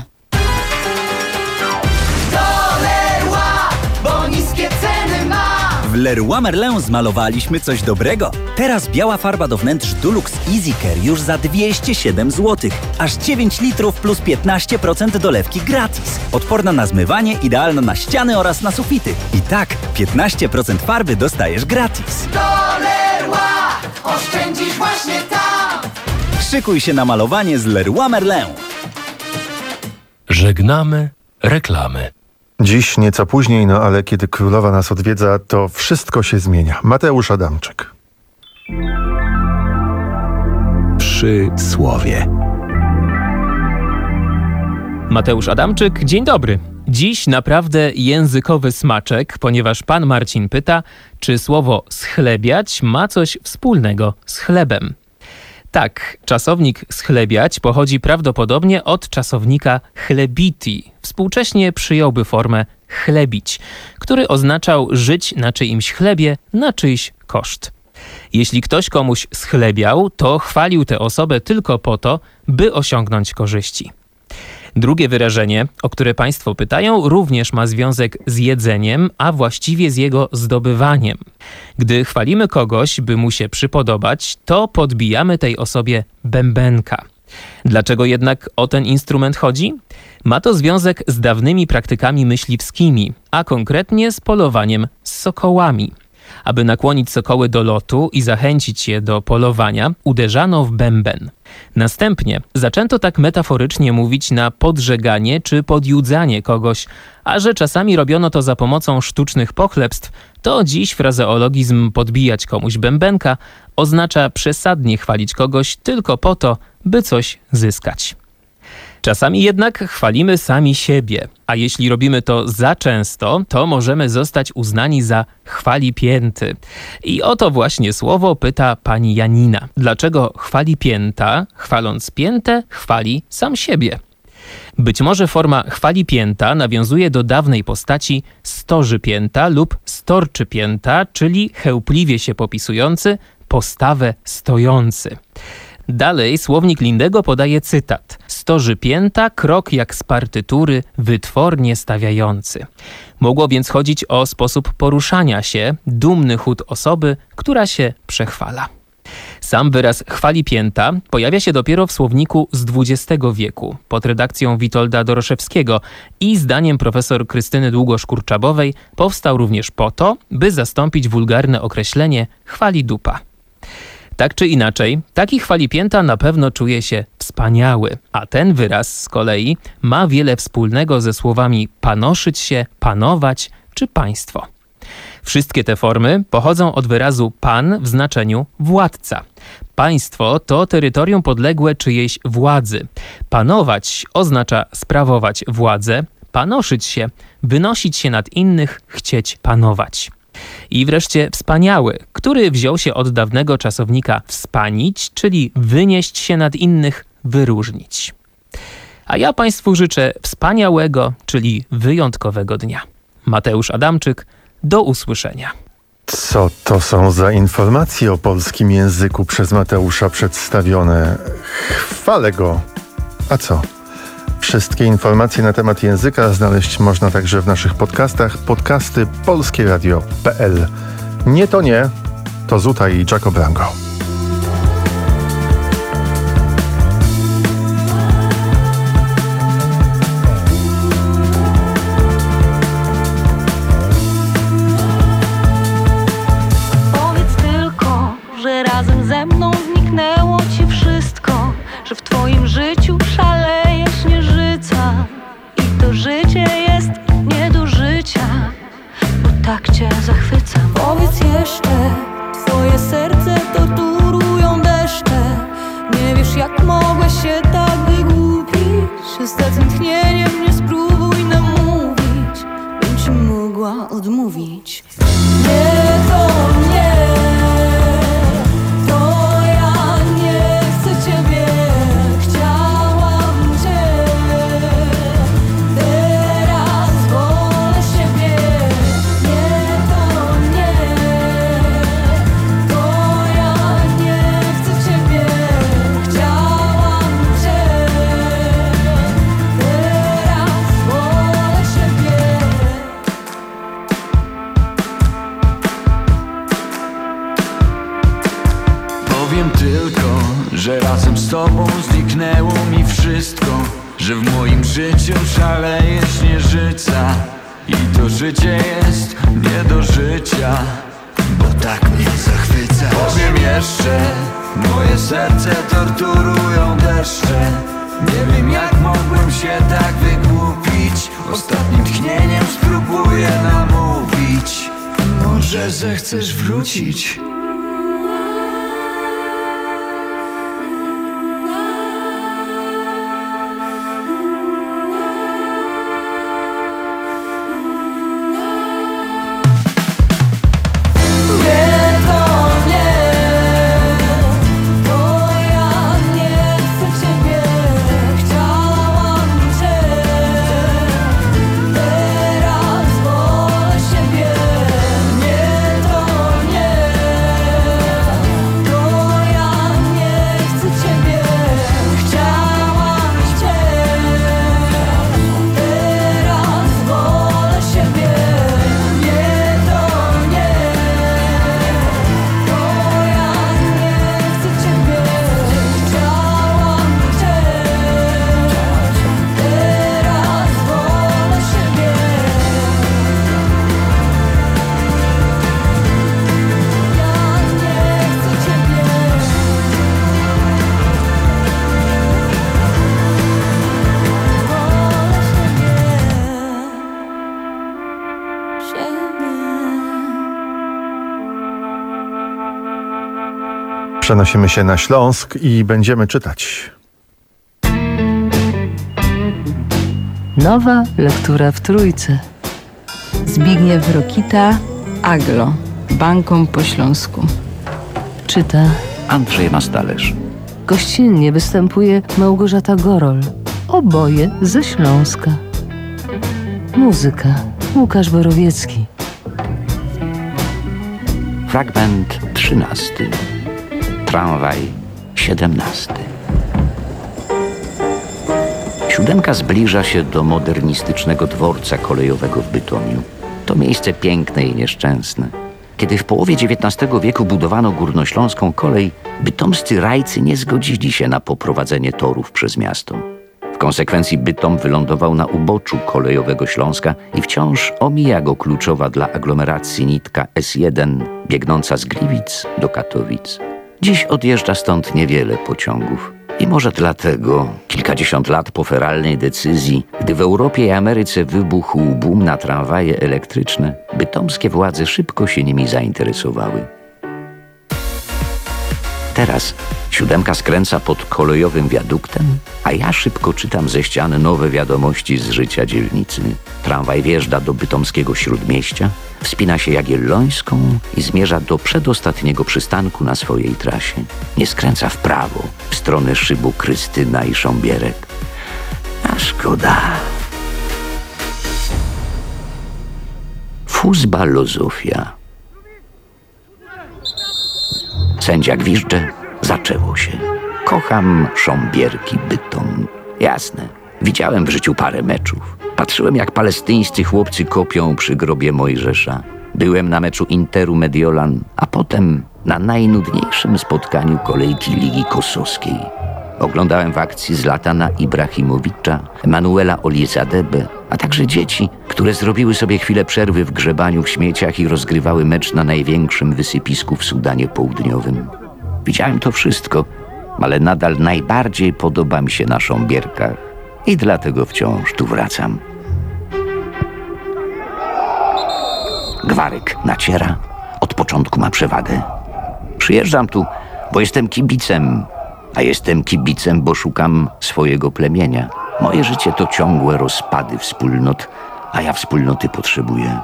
W Leroy Merlin zmalowaliśmy coś dobrego. Teraz biała farba do wnętrz Dulux Easy Care już za dwieście siedem złotych. Aż dziewięć litrów plus piętnaście procent dolewki gratis. Odporna na zmywanie, idealna na ściany oraz na sufity. I tak, piętnaście procent farby dostajesz gratis. Do Leroy oszczędzisz właśnie tam. Szykuj się na malowanie z Leroy Merlin. Żegnamy reklamy. Dziś nieco później, no ale kiedy królowa nas odwiedza, to wszystko się zmienia. Mateusz Adamczyk. Przy słowie. Mateusz Adamczyk, dzień dobry. Dziś naprawdę językowy smaczek, ponieważ pan Marcin pyta, czy słowo schlebiać ma coś wspólnego z chlebem. Tak, czasownik schlebiać pochodzi prawdopodobnie od czasownika chlebiti. Współcześnie przyjąłby formę chlebić, który oznaczał żyć na czyimś chlebie, na czyjś koszt. Jeśli ktoś komuś schlebiał, to chwalił tę osobę tylko po to, by osiągnąć korzyści. Drugie wyrażenie, o które państwo pytają, również ma związek z jedzeniem, a właściwie z jego zdobywaniem. Gdy chwalimy kogoś, by mu się przypodobać, to podbijamy tej osobie bębenka. Dlaczego jednak o ten instrument chodzi? Ma to związek z dawnymi praktykami myśliwskimi, a konkretnie z polowaniem z sokołami. Aby nakłonić sokoły do lotu i zachęcić je do polowania, uderzano w bęben. Następnie zaczęto tak metaforycznie mówić na podżeganie czy podjudzanie kogoś, a że czasami robiono to za pomocą sztucznych pochlebstw, to dziś frazeologizm podbijać komuś bębenka oznacza przesadnie chwalić kogoś tylko po to, by coś zyskać. Czasami jednak chwalimy sami siebie, a jeśli robimy to za często, to możemy zostać uznani za chwalipięty. I o to właśnie słowo pyta pani Janina. Dlaczego chwalipięta, chwaląc piętę, chwali sam siebie? Być może forma chwalipięta nawiązuje do dawnej postaci stożypięta lub storczypięta, czyli chełpliwie się popisujący, postawę stojący. Dalej słownik Lindego podaje cytat. Stożypięta, krok jak z partytury, wytwornie stawiający. Mogło więc chodzić o sposób poruszania się, dumny chód osoby, która się przechwala. Sam wyraz chwalipięta pojawia się dopiero w słowniku z dwudziestego wieku pod redakcją Witolda Doroszewskiego i zdaniem profesor Krystyny Długosz-Kurczabowej powstał również po to, by zastąpić wulgarne określenie chwalidupa. Tak czy inaczej, taki chwalipięta na pewno czuje się wspaniały, a ten wyraz z kolei ma wiele wspólnego ze słowami panoszyć się, panować czy państwo. Wszystkie te formy pochodzą od wyrazu pan w znaczeniu władca. Państwo to terytorium podległe czyjejś władzy. Panować oznacza sprawować władzę, panoszyć się, wynosić się nad innych, chcieć panować. I wreszcie wspaniały, który wziął się od dawnego czasownika wspanić, czyli wynieść się nad innych, wyróżnić. A ja Państwu życzę wspaniałego, czyli wyjątkowego dnia. Mateusz Adamczyk, do usłyszenia. Co to są za informacje o polskim języku przez Mateusza przedstawione? Chwalę go. A co? Wszystkie informacje na temat języka znaleźć można także w naszych podcastach. Podcasty polskie radio kropka p l. Nie to nie, to Zuta i Jaco Brango. Powiedz tylko, że razem ze mną zniknęło ci wszystko, że w twoim życiu szaleje śnieżyca i to życie jest nie do życia, bo tak cię zachwycam. Powiedz jeszcze, twoje serce torturują deszcze. Nie wiesz, jak mogłeś się tak wygłupić, że z takim tchnieniem nie spróbuj namówić, bym ci mogła odmówić. Nie, to nie. Powiem tylko, że razem z tobą zniknęło mi wszystko, że w moim życiu szaleje śnieżyca i to życie jest nie do życia, bo tak mnie zachwyca. Powiem jeszcze, moje serce torturują deszcze. Nie wiem, jak mogłem się tak wygłupić, ostatnim tchnieniem spróbuję namówić, może zechcesz wrócić. Przenosimy się na Śląsk i będziemy czytać. Nowa lektura w Trójce. Zbigniew Rokita, Aglo, Bankom po Śląsku. Czyta Andrzej Mastalerz. Gościnnie występuje Małgorzata Gorol. Oboje ze Śląska. Muzyka Łukasz Borowiecki. Fragment trzynasty. Tramwaj siedemnasty. Siódemka zbliża się do modernistycznego dworca kolejowego w Bytomiu. To miejsce piękne i nieszczęsne. Kiedy w połowie dziewiętnastego wieku budowano górnośląską kolej, bytomscy rajcy nie zgodzili się na poprowadzenie torów przez miasto. W konsekwencji Bytom wylądował na uboczu kolejowego Śląska i wciąż omija go kluczowa dla aglomeracji nitka S jeden biegnąca z Gliwic do Katowic. Dziś odjeżdża stąd niewiele pociągów. I może dlatego, kilkadziesiąt lat po feralnej decyzji, gdy w Europie i Ameryce wybuchł boom na tramwaje elektryczne, bytomskie władze szybko się nimi zainteresowały. Teraz siódemka skręca pod kolejowym wiaduktem, a ja szybko czytam ze ściany nowe wiadomości z życia dzielnicy. Tramwaj wjeżdża do bytomskiego Śródmieścia, wspina się Jagiellońską i zmierza do przedostatniego przystanku na swojej trasie. Nie skręca w prawo, w stronę szybu Krystyna i Sząbierek. A szkoda. Fuzbalozofia. Sędzia gwizdże. Zaczęło się. Kocham Sząbierki Bytom. Jasne, widziałem w życiu parę meczów. Patrzyłem, jak palestyńscy chłopcy kopią przy grobie Mojżesza. Byłem na meczu Interu Mediolan, a potem na najnudniejszym spotkaniu kolejki Ligi Kosowskiej. Oglądałem w akcji Zlatana Ibrahimowicza, Emanuela Olizadebe, a także dzieci, które zrobiły sobie chwilę przerwy w grzebaniu w śmieciach i rozgrywały mecz na największym wysypisku w Sudanie Południowym. Widziałem to wszystko, ale nadal najbardziej podoba mi się na Sząbierkach i dlatego wciąż tu wracam. Gwarek naciera, od początku ma przewagę. Przyjeżdżam tu, bo jestem kibicem, a jestem kibicem, bo szukam swojego plemienia. Moje życie to ciągłe rozpady wspólnot, a ja wspólnoty potrzebuję.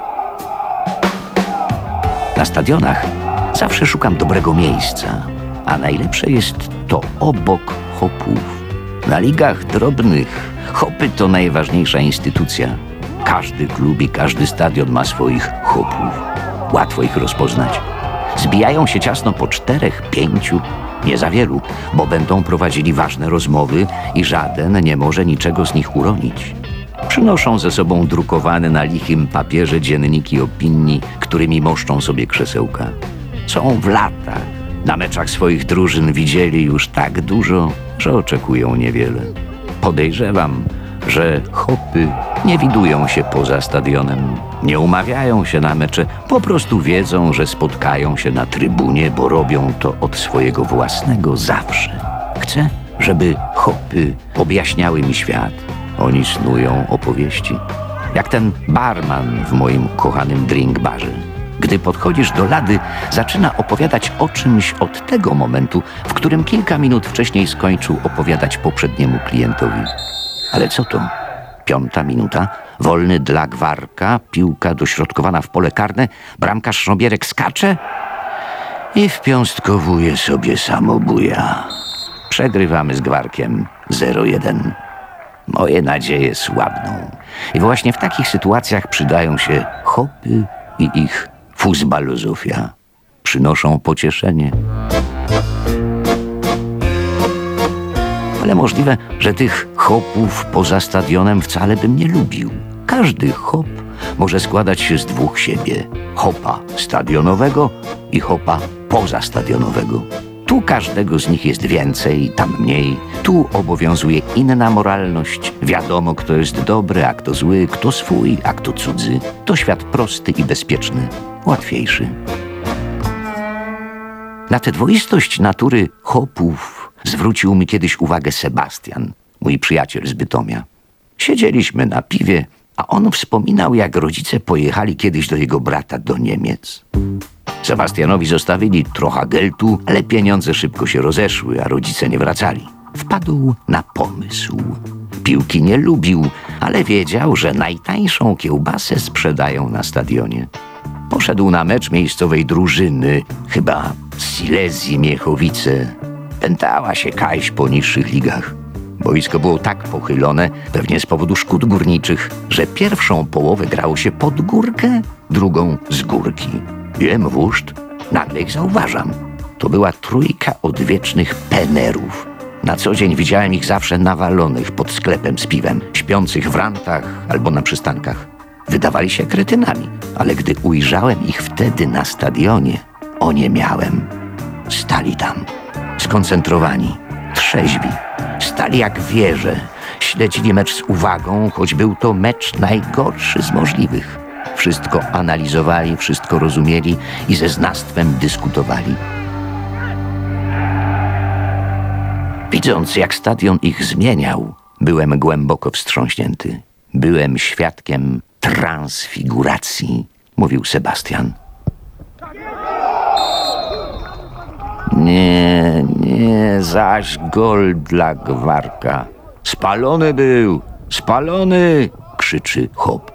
Na stadionach zawsze szukam dobrego miejsca, a najlepsze jest to obok hopów. Na ligach drobnych hopy to najważniejsza instytucja. Każdy klub i każdy stadion ma swoich hopów. Łatwo ich rozpoznać. Zbijają się ciasno po czterech, pięciu, nie za wielu, bo będą prowadzili ważne rozmowy i żaden nie może niczego z nich uronić. Przynoszą ze sobą drukowane na lichym papierze dzienniki opinii, którymi moszczą sobie krzesełka. Są w latach. Na meczach swoich drużyn widzieli już tak dużo, że oczekują niewiele. Podejrzewam, że hopy nie widują się poza stadionem, nie umawiają się na mecze, po prostu wiedzą, że spotkają się na trybunie, bo robią to od swojego własnego zawsze. Chcę, żeby hopy objaśniały mi świat. Oni snują opowieści. Jak ten barman w moim kochanym drink barze. Gdy podchodzisz do lady, zaczyna opowiadać o czymś od tego momentu, w którym kilka minut wcześniej skończył opowiadać poprzedniemu klientowi. Ale co to? Piąta minuta, wolny dla Gwarka, piłka dośrodkowana w pole karne, bramkarz Sząbierek skacze i wpiąstkowuje sobie samobuja. Przegrywamy z Gwarkiem zero jeden. Moje nadzieje słabną. I właśnie w takich sytuacjach przydają się hopy i ich fuzbalozofia. Przynoszą pocieszenie. Ale możliwe, że tych hopów poza stadionem wcale bym nie lubił. Każdy hop może składać się z dwóch siebie. Hopa stadionowego i hopa pozastadionowego. Tu każdego z nich jest więcej, tam mniej. Tu obowiązuje inna moralność. Wiadomo, kto jest dobry, a kto zły, kto swój, a kto cudzy. To świat prosty i bezpieczny, łatwiejszy. Na tę dwoistość natury hopów zwrócił mi kiedyś uwagę Sebastian, mój przyjaciel z Bytomia. Siedzieliśmy na piwie, a on wspominał, jak rodzice pojechali kiedyś do jego brata do Niemiec. Sebastianowi zostawili trochę geltu, ale pieniądze szybko się rozeszły, a rodzice nie wracali. Wpadł na pomysł. Piłki nie lubił, ale wiedział, że najtańszą kiełbasę sprzedają na stadionie. Poszedł na mecz miejscowej drużyny, chyba z Silesii Miechowice. Pętała się Kajś po niższych ligach. Boisko było tak pochylone, pewnie z powodu szkód górniczych, że pierwszą połowę grało się pod górkę, drugą z górki. Jem wóżd, nagle ich zauważam. To była trójka odwiecznych penerów. Na co dzień widziałem ich zawsze nawalonych pod sklepem z piwem, śpiących w rantach albo na przystankach. Wydawali się kretynami, ale gdy ujrzałem ich wtedy na stadionie, oniemiałem. Stali tam, skoncentrowani, trzeźwi, stali jak wieże, śledzili mecz z uwagą, choć był to mecz najgorszy z możliwych. Wszystko analizowali, wszystko rozumieli i ze znawstwem dyskutowali. Widząc, jak stadion ich zmieniał, byłem głęboko wstrząśnięty. Byłem świadkiem transfiguracji, mówił Sebastian. Nie, nie, zaś gol dla Gwarka. Spalony był, spalony, krzyczy Hop.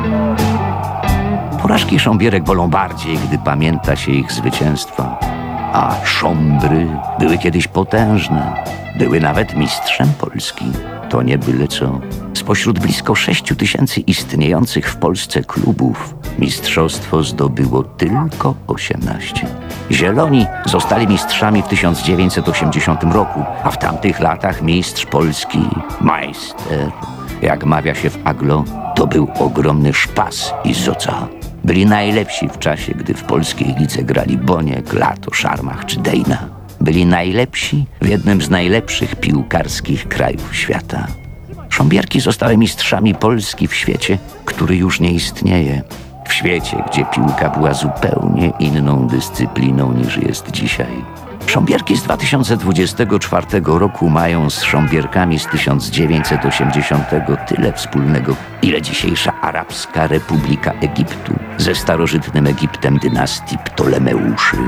Porażki Sząbierek bolą bardziej, gdy pamięta się ich zwycięstwa. A Sząbry były kiedyś potężne. Były nawet mistrzem Polski. To nie byle co. Spośród blisko sześciu tysięcy istniejących w Polsce klubów mistrzostwo zdobyło tylko osiemnaście. Zieloni zostali mistrzami w tysiąc dziewięćset osiemdziesiątym roku, a w tamtych latach mistrz Polski, majster, jak mawia się w Aglo, to był ogromny szpas i zoca. Byli najlepsi w czasie, gdy w polskiej lidze grali Boniek, Lato, Szarmach czy Dejna. Byli najlepsi w jednym z najlepszych piłkarskich krajów świata. Sząbierki zostały mistrzami Polski w świecie, który już nie istnieje. W świecie, gdzie piłka była zupełnie inną dyscypliną niż jest dzisiaj. Sząbierki z dwa tysiące dwudziestego czwartego roku mają z Sząbierkami z tysiąc dziewięćset osiemdziesiątego tyle wspólnego, ile dzisiejsza Arabska Republika Egiptu ze starożytnym Egiptem dynastii Ptolemeuszy.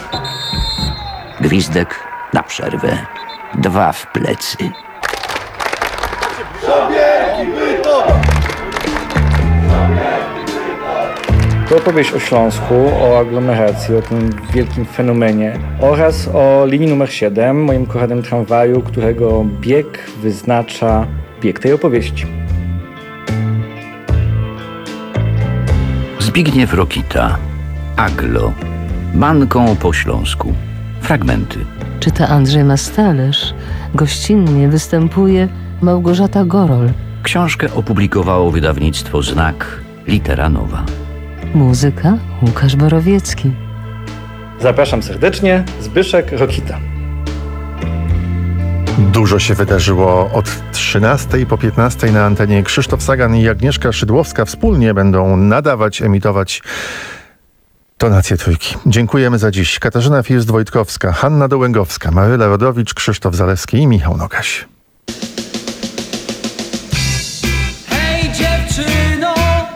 Gwizdek na przerwę. Dwa w plecy. To opowieść o Śląsku, o aglomeracji, o tym wielkim fenomenie oraz o linii numer siedem, moim kochanym tramwaju, którego bieg wyznacza bieg tej opowieści. Zbigniew Rokita. Aglo. Manką po śląsku. Fragmenty. Czyta Andrzej Mastalerz. Gościnnie występuje Małgorzata Gorol. Książkę opublikowało wydawnictwo Znak, litera nowa. Muzyka Łukasz Borowiecki. Zapraszam serdecznie, Zbyszek Rokita. Dużo się wydarzyło. Od trzynastej po piętnastej na antenie Krzysztof Sagan i Agnieszka Szydłowska wspólnie będą nadawać, emitować Tonacje Trójki. Dziękujemy za dziś. Katarzyna First-Wojtkowska, Hanna Dołęgowska, Maryla Rodowicz, Krzysztof Zalewski i Michał Nogaś. Hej dziewczyno,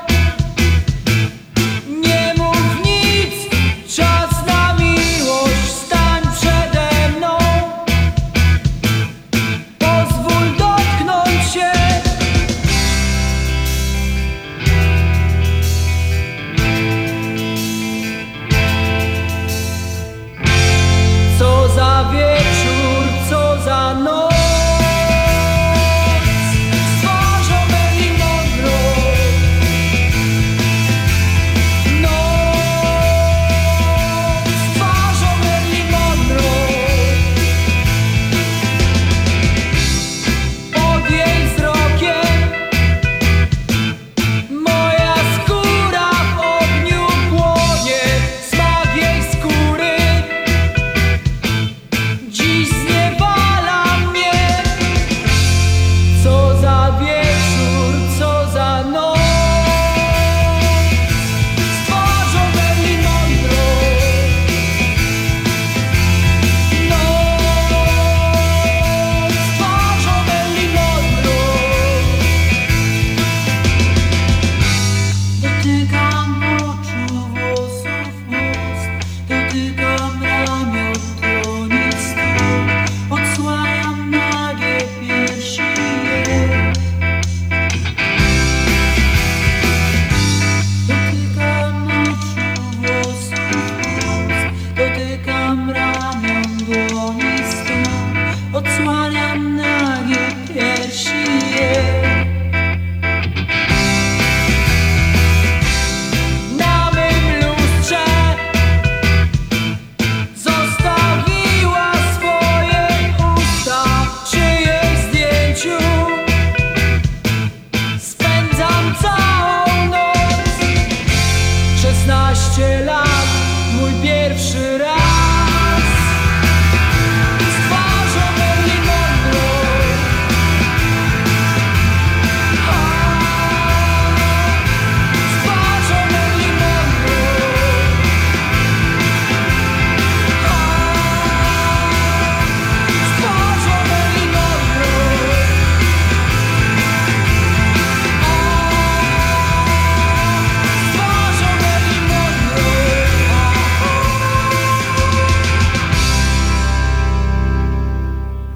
nie mów nic, czas na miłość, stań przede mną. Pozwól dotknąć się. Co za wieczór, co za noc.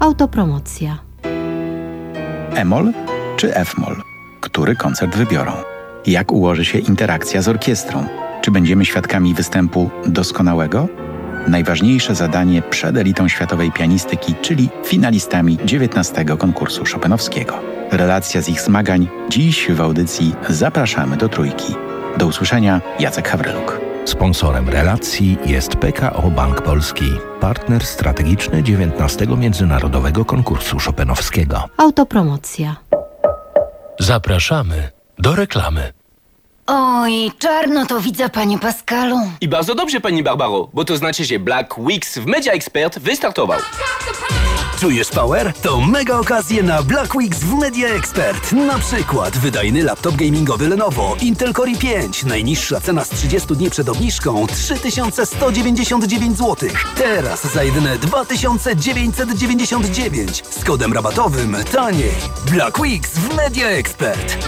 Autopromocja. E-moll czy F-moll? Który koncert wybiorą? Jak ułoży się interakcja z orkiestrą? Czy będziemy świadkami występu doskonałego? Najważniejsze zadanie przed elitą światowej pianistyki, czyli finalistami dziewiętnastego konkursu chopinowskiego. Relacja z ich zmagań dziś w audycji Zapraszamy do Trójki. Do usłyszenia, Jacek Hawryluk. Sponsorem relacji jest P K O Bank Polski, partner strategiczny dziewiętnastego Międzynarodowego Konkursu Chopinowskiego. Autopromocja. Zapraszamy do reklamy. Oj, czarno to widzę, panie Pascalu. I bardzo dobrze, pani Barbaro, bo to znaczy, że Black Weeks w Media Expert wystartował. Czujesz power? To mega okazje na Black Weeks w Media Expert. Na przykład wydajny laptop gamingowy Lenovo Intel Core i pięć. Najniższa cena z trzydziestu dni przed obniżką trzy tysiące sto dziewięćdziesiąt dziewięć złotych. Teraz za jedyne dwa tysiące dziewięćset dziewięćdziesiąt dziewięć. Z kodem rabatowym taniej. Black Weeks w Media Expert.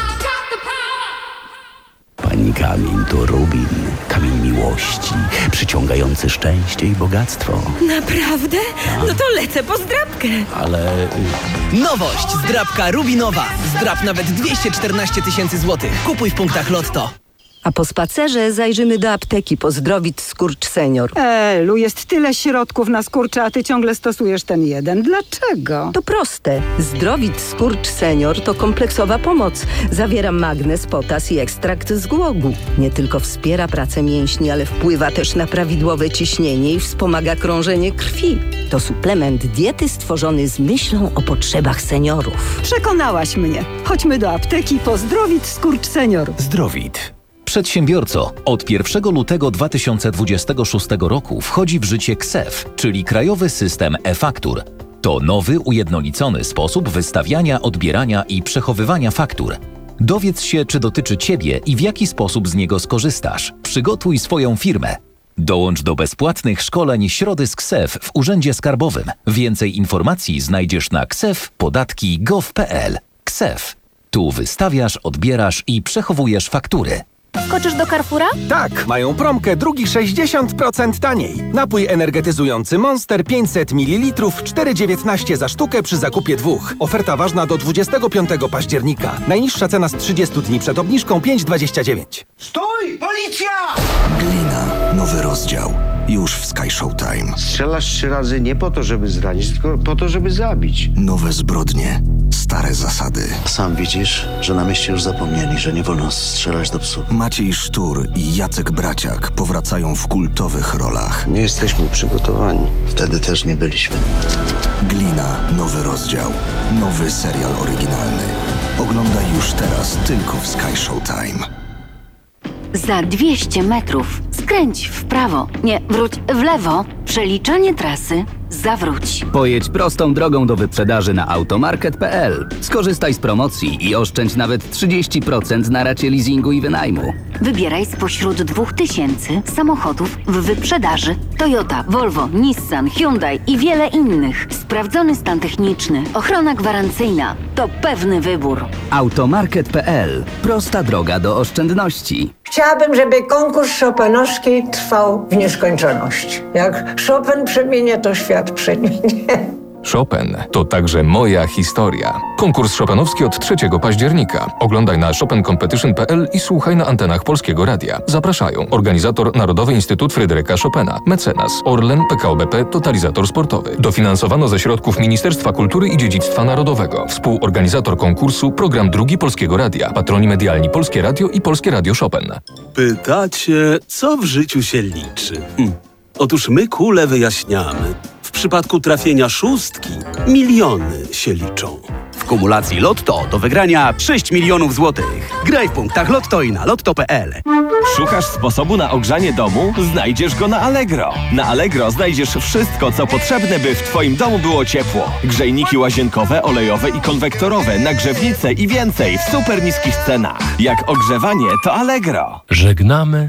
Pani kamień to rubin, kamień miłości, przyciągający szczęście i bogactwo. Naprawdę? No to lecę po zdrabkę. Ale... Nowość! Zdrabka rubinowa. Zdrab nawet dwieście czternaście tysięcy złotych. Kupuj w punktach Lotto. A po spacerze zajrzymy do apteki po Zdrowit Skurcz Senior. Elu, jest tyle środków na skurcze, a ty ciągle stosujesz ten jeden. Dlaczego? To proste. Zdrowit Skurcz Senior to kompleksowa pomoc. Zawiera magnez, potas i ekstrakt z głogu. Nie tylko wspiera pracę mięśni, ale wpływa też na prawidłowe ciśnienie i wspomaga krążenie krwi. To suplement diety stworzony z myślą o potrzebach seniorów. Przekonałaś mnie. Chodźmy do apteki po Zdrowit Skurcz Senior. Zdrowit. Przedsiębiorco, od pierwszego lutego dwa tysiące dwudziestego szóstego roku wchodzi w życie K S E F, czyli Krajowy System e-Faktur. To nowy, ujednolicony sposób wystawiania, odbierania i przechowywania faktur. Dowiedz się, czy dotyczy Ciebie i w jaki sposób z niego skorzystasz. Przygotuj swoją firmę. Dołącz do bezpłatnych szkoleń Środy z K S E F w Urzędzie Skarbowym. Więcej informacji znajdziesz na ksef podatki kropka gov kropka pl. K S E F. Tu wystawiasz, odbierasz i przechowujesz faktury. Skoczysz do Carrefoura? Tak, mają promkę drugi sześćdziesiąt procent taniej. Napój energetyzujący Monster pięćset mililitrów, cztery dziewiętnaście za sztukę przy zakupie dwóch. Oferta ważna do dwudziestego piątego października. Najniższa cena z trzydziestu dni przed obniżką pięć dwadzieścia dziewięć. Stój! Policja! Glina. Nowy rozdział. Już w Sky Showtime. Strzelasz trzy razy nie po to, żeby zranić, tylko po to, żeby zabić. Nowe zbrodnie. Stare zasady. Sam widzisz, że na mieście już zapomnieli, że nie wolno strzelać do psów. Maciej Sztur i Jacek Braciak powracają w kultowych rolach. Nie jesteśmy przygotowani. Wtedy też nie byliśmy. Glina. Nowy rozdział. Nowy serial oryginalny. Oglądaj już teraz tylko w Sky Showtime. Za dwieście metrów skręć w prawo, nie, wróć w lewo. Przeliczanie trasy, zawróć. Pojedź prostą drogą do wyprzedaży na automarket kropka p l. Skorzystaj z promocji i oszczędź nawet trzydzieści procent na racie leasingu i wynajmu. Wybieraj spośród dwóch tysięcy samochodów w wyprzedaży. Toyota, Volvo, Nissan, Hyundai i wiele innych. Sprawdzony stan techniczny, ochrona gwarancyjna. To pewny wybór. automarket kropka p l. Prosta droga do oszczędności. Chciałabym, żeby konkurs chopinowski trwał w nieskończoność. Jak Chopin przemienia, to świat przemienie. Chopin to także moja historia. Konkurs chopinowski od trzeciego października. Oglądaj na chopin competition kropka p l i słuchaj na antenach Polskiego Radia. Zapraszają organizator Narodowy Instytut Fryderyka Chopina, mecenas Orlen, P K O B P, Totalizator Sportowy. Dofinansowano ze środków Ministerstwa Kultury i Dziedzictwa Narodowego. Współorganizator konkursu Program Drugi Polskiego Radia. Patroni medialni Polskie Radio i Polskie Radio Chopin. Pytacie, co w życiu się liczy? Hm. Otóż my kule wyjaśniamy. W przypadku trafienia szóstki miliony się liczą. W kumulacji Lotto do wygrania sześć milionów złotych. Graj w punktach Lotto i na lotto kropka p l. Szukasz sposobu na ogrzanie domu? Znajdziesz go na Allegro. Na Allegro znajdziesz wszystko, co potrzebne, by w Twoim domu było ciepło. Grzejniki łazienkowe, olejowe i konwektorowe, nagrzewnice i więcej w super niskich cenach. Jak ogrzewanie, to Allegro. Żegnamy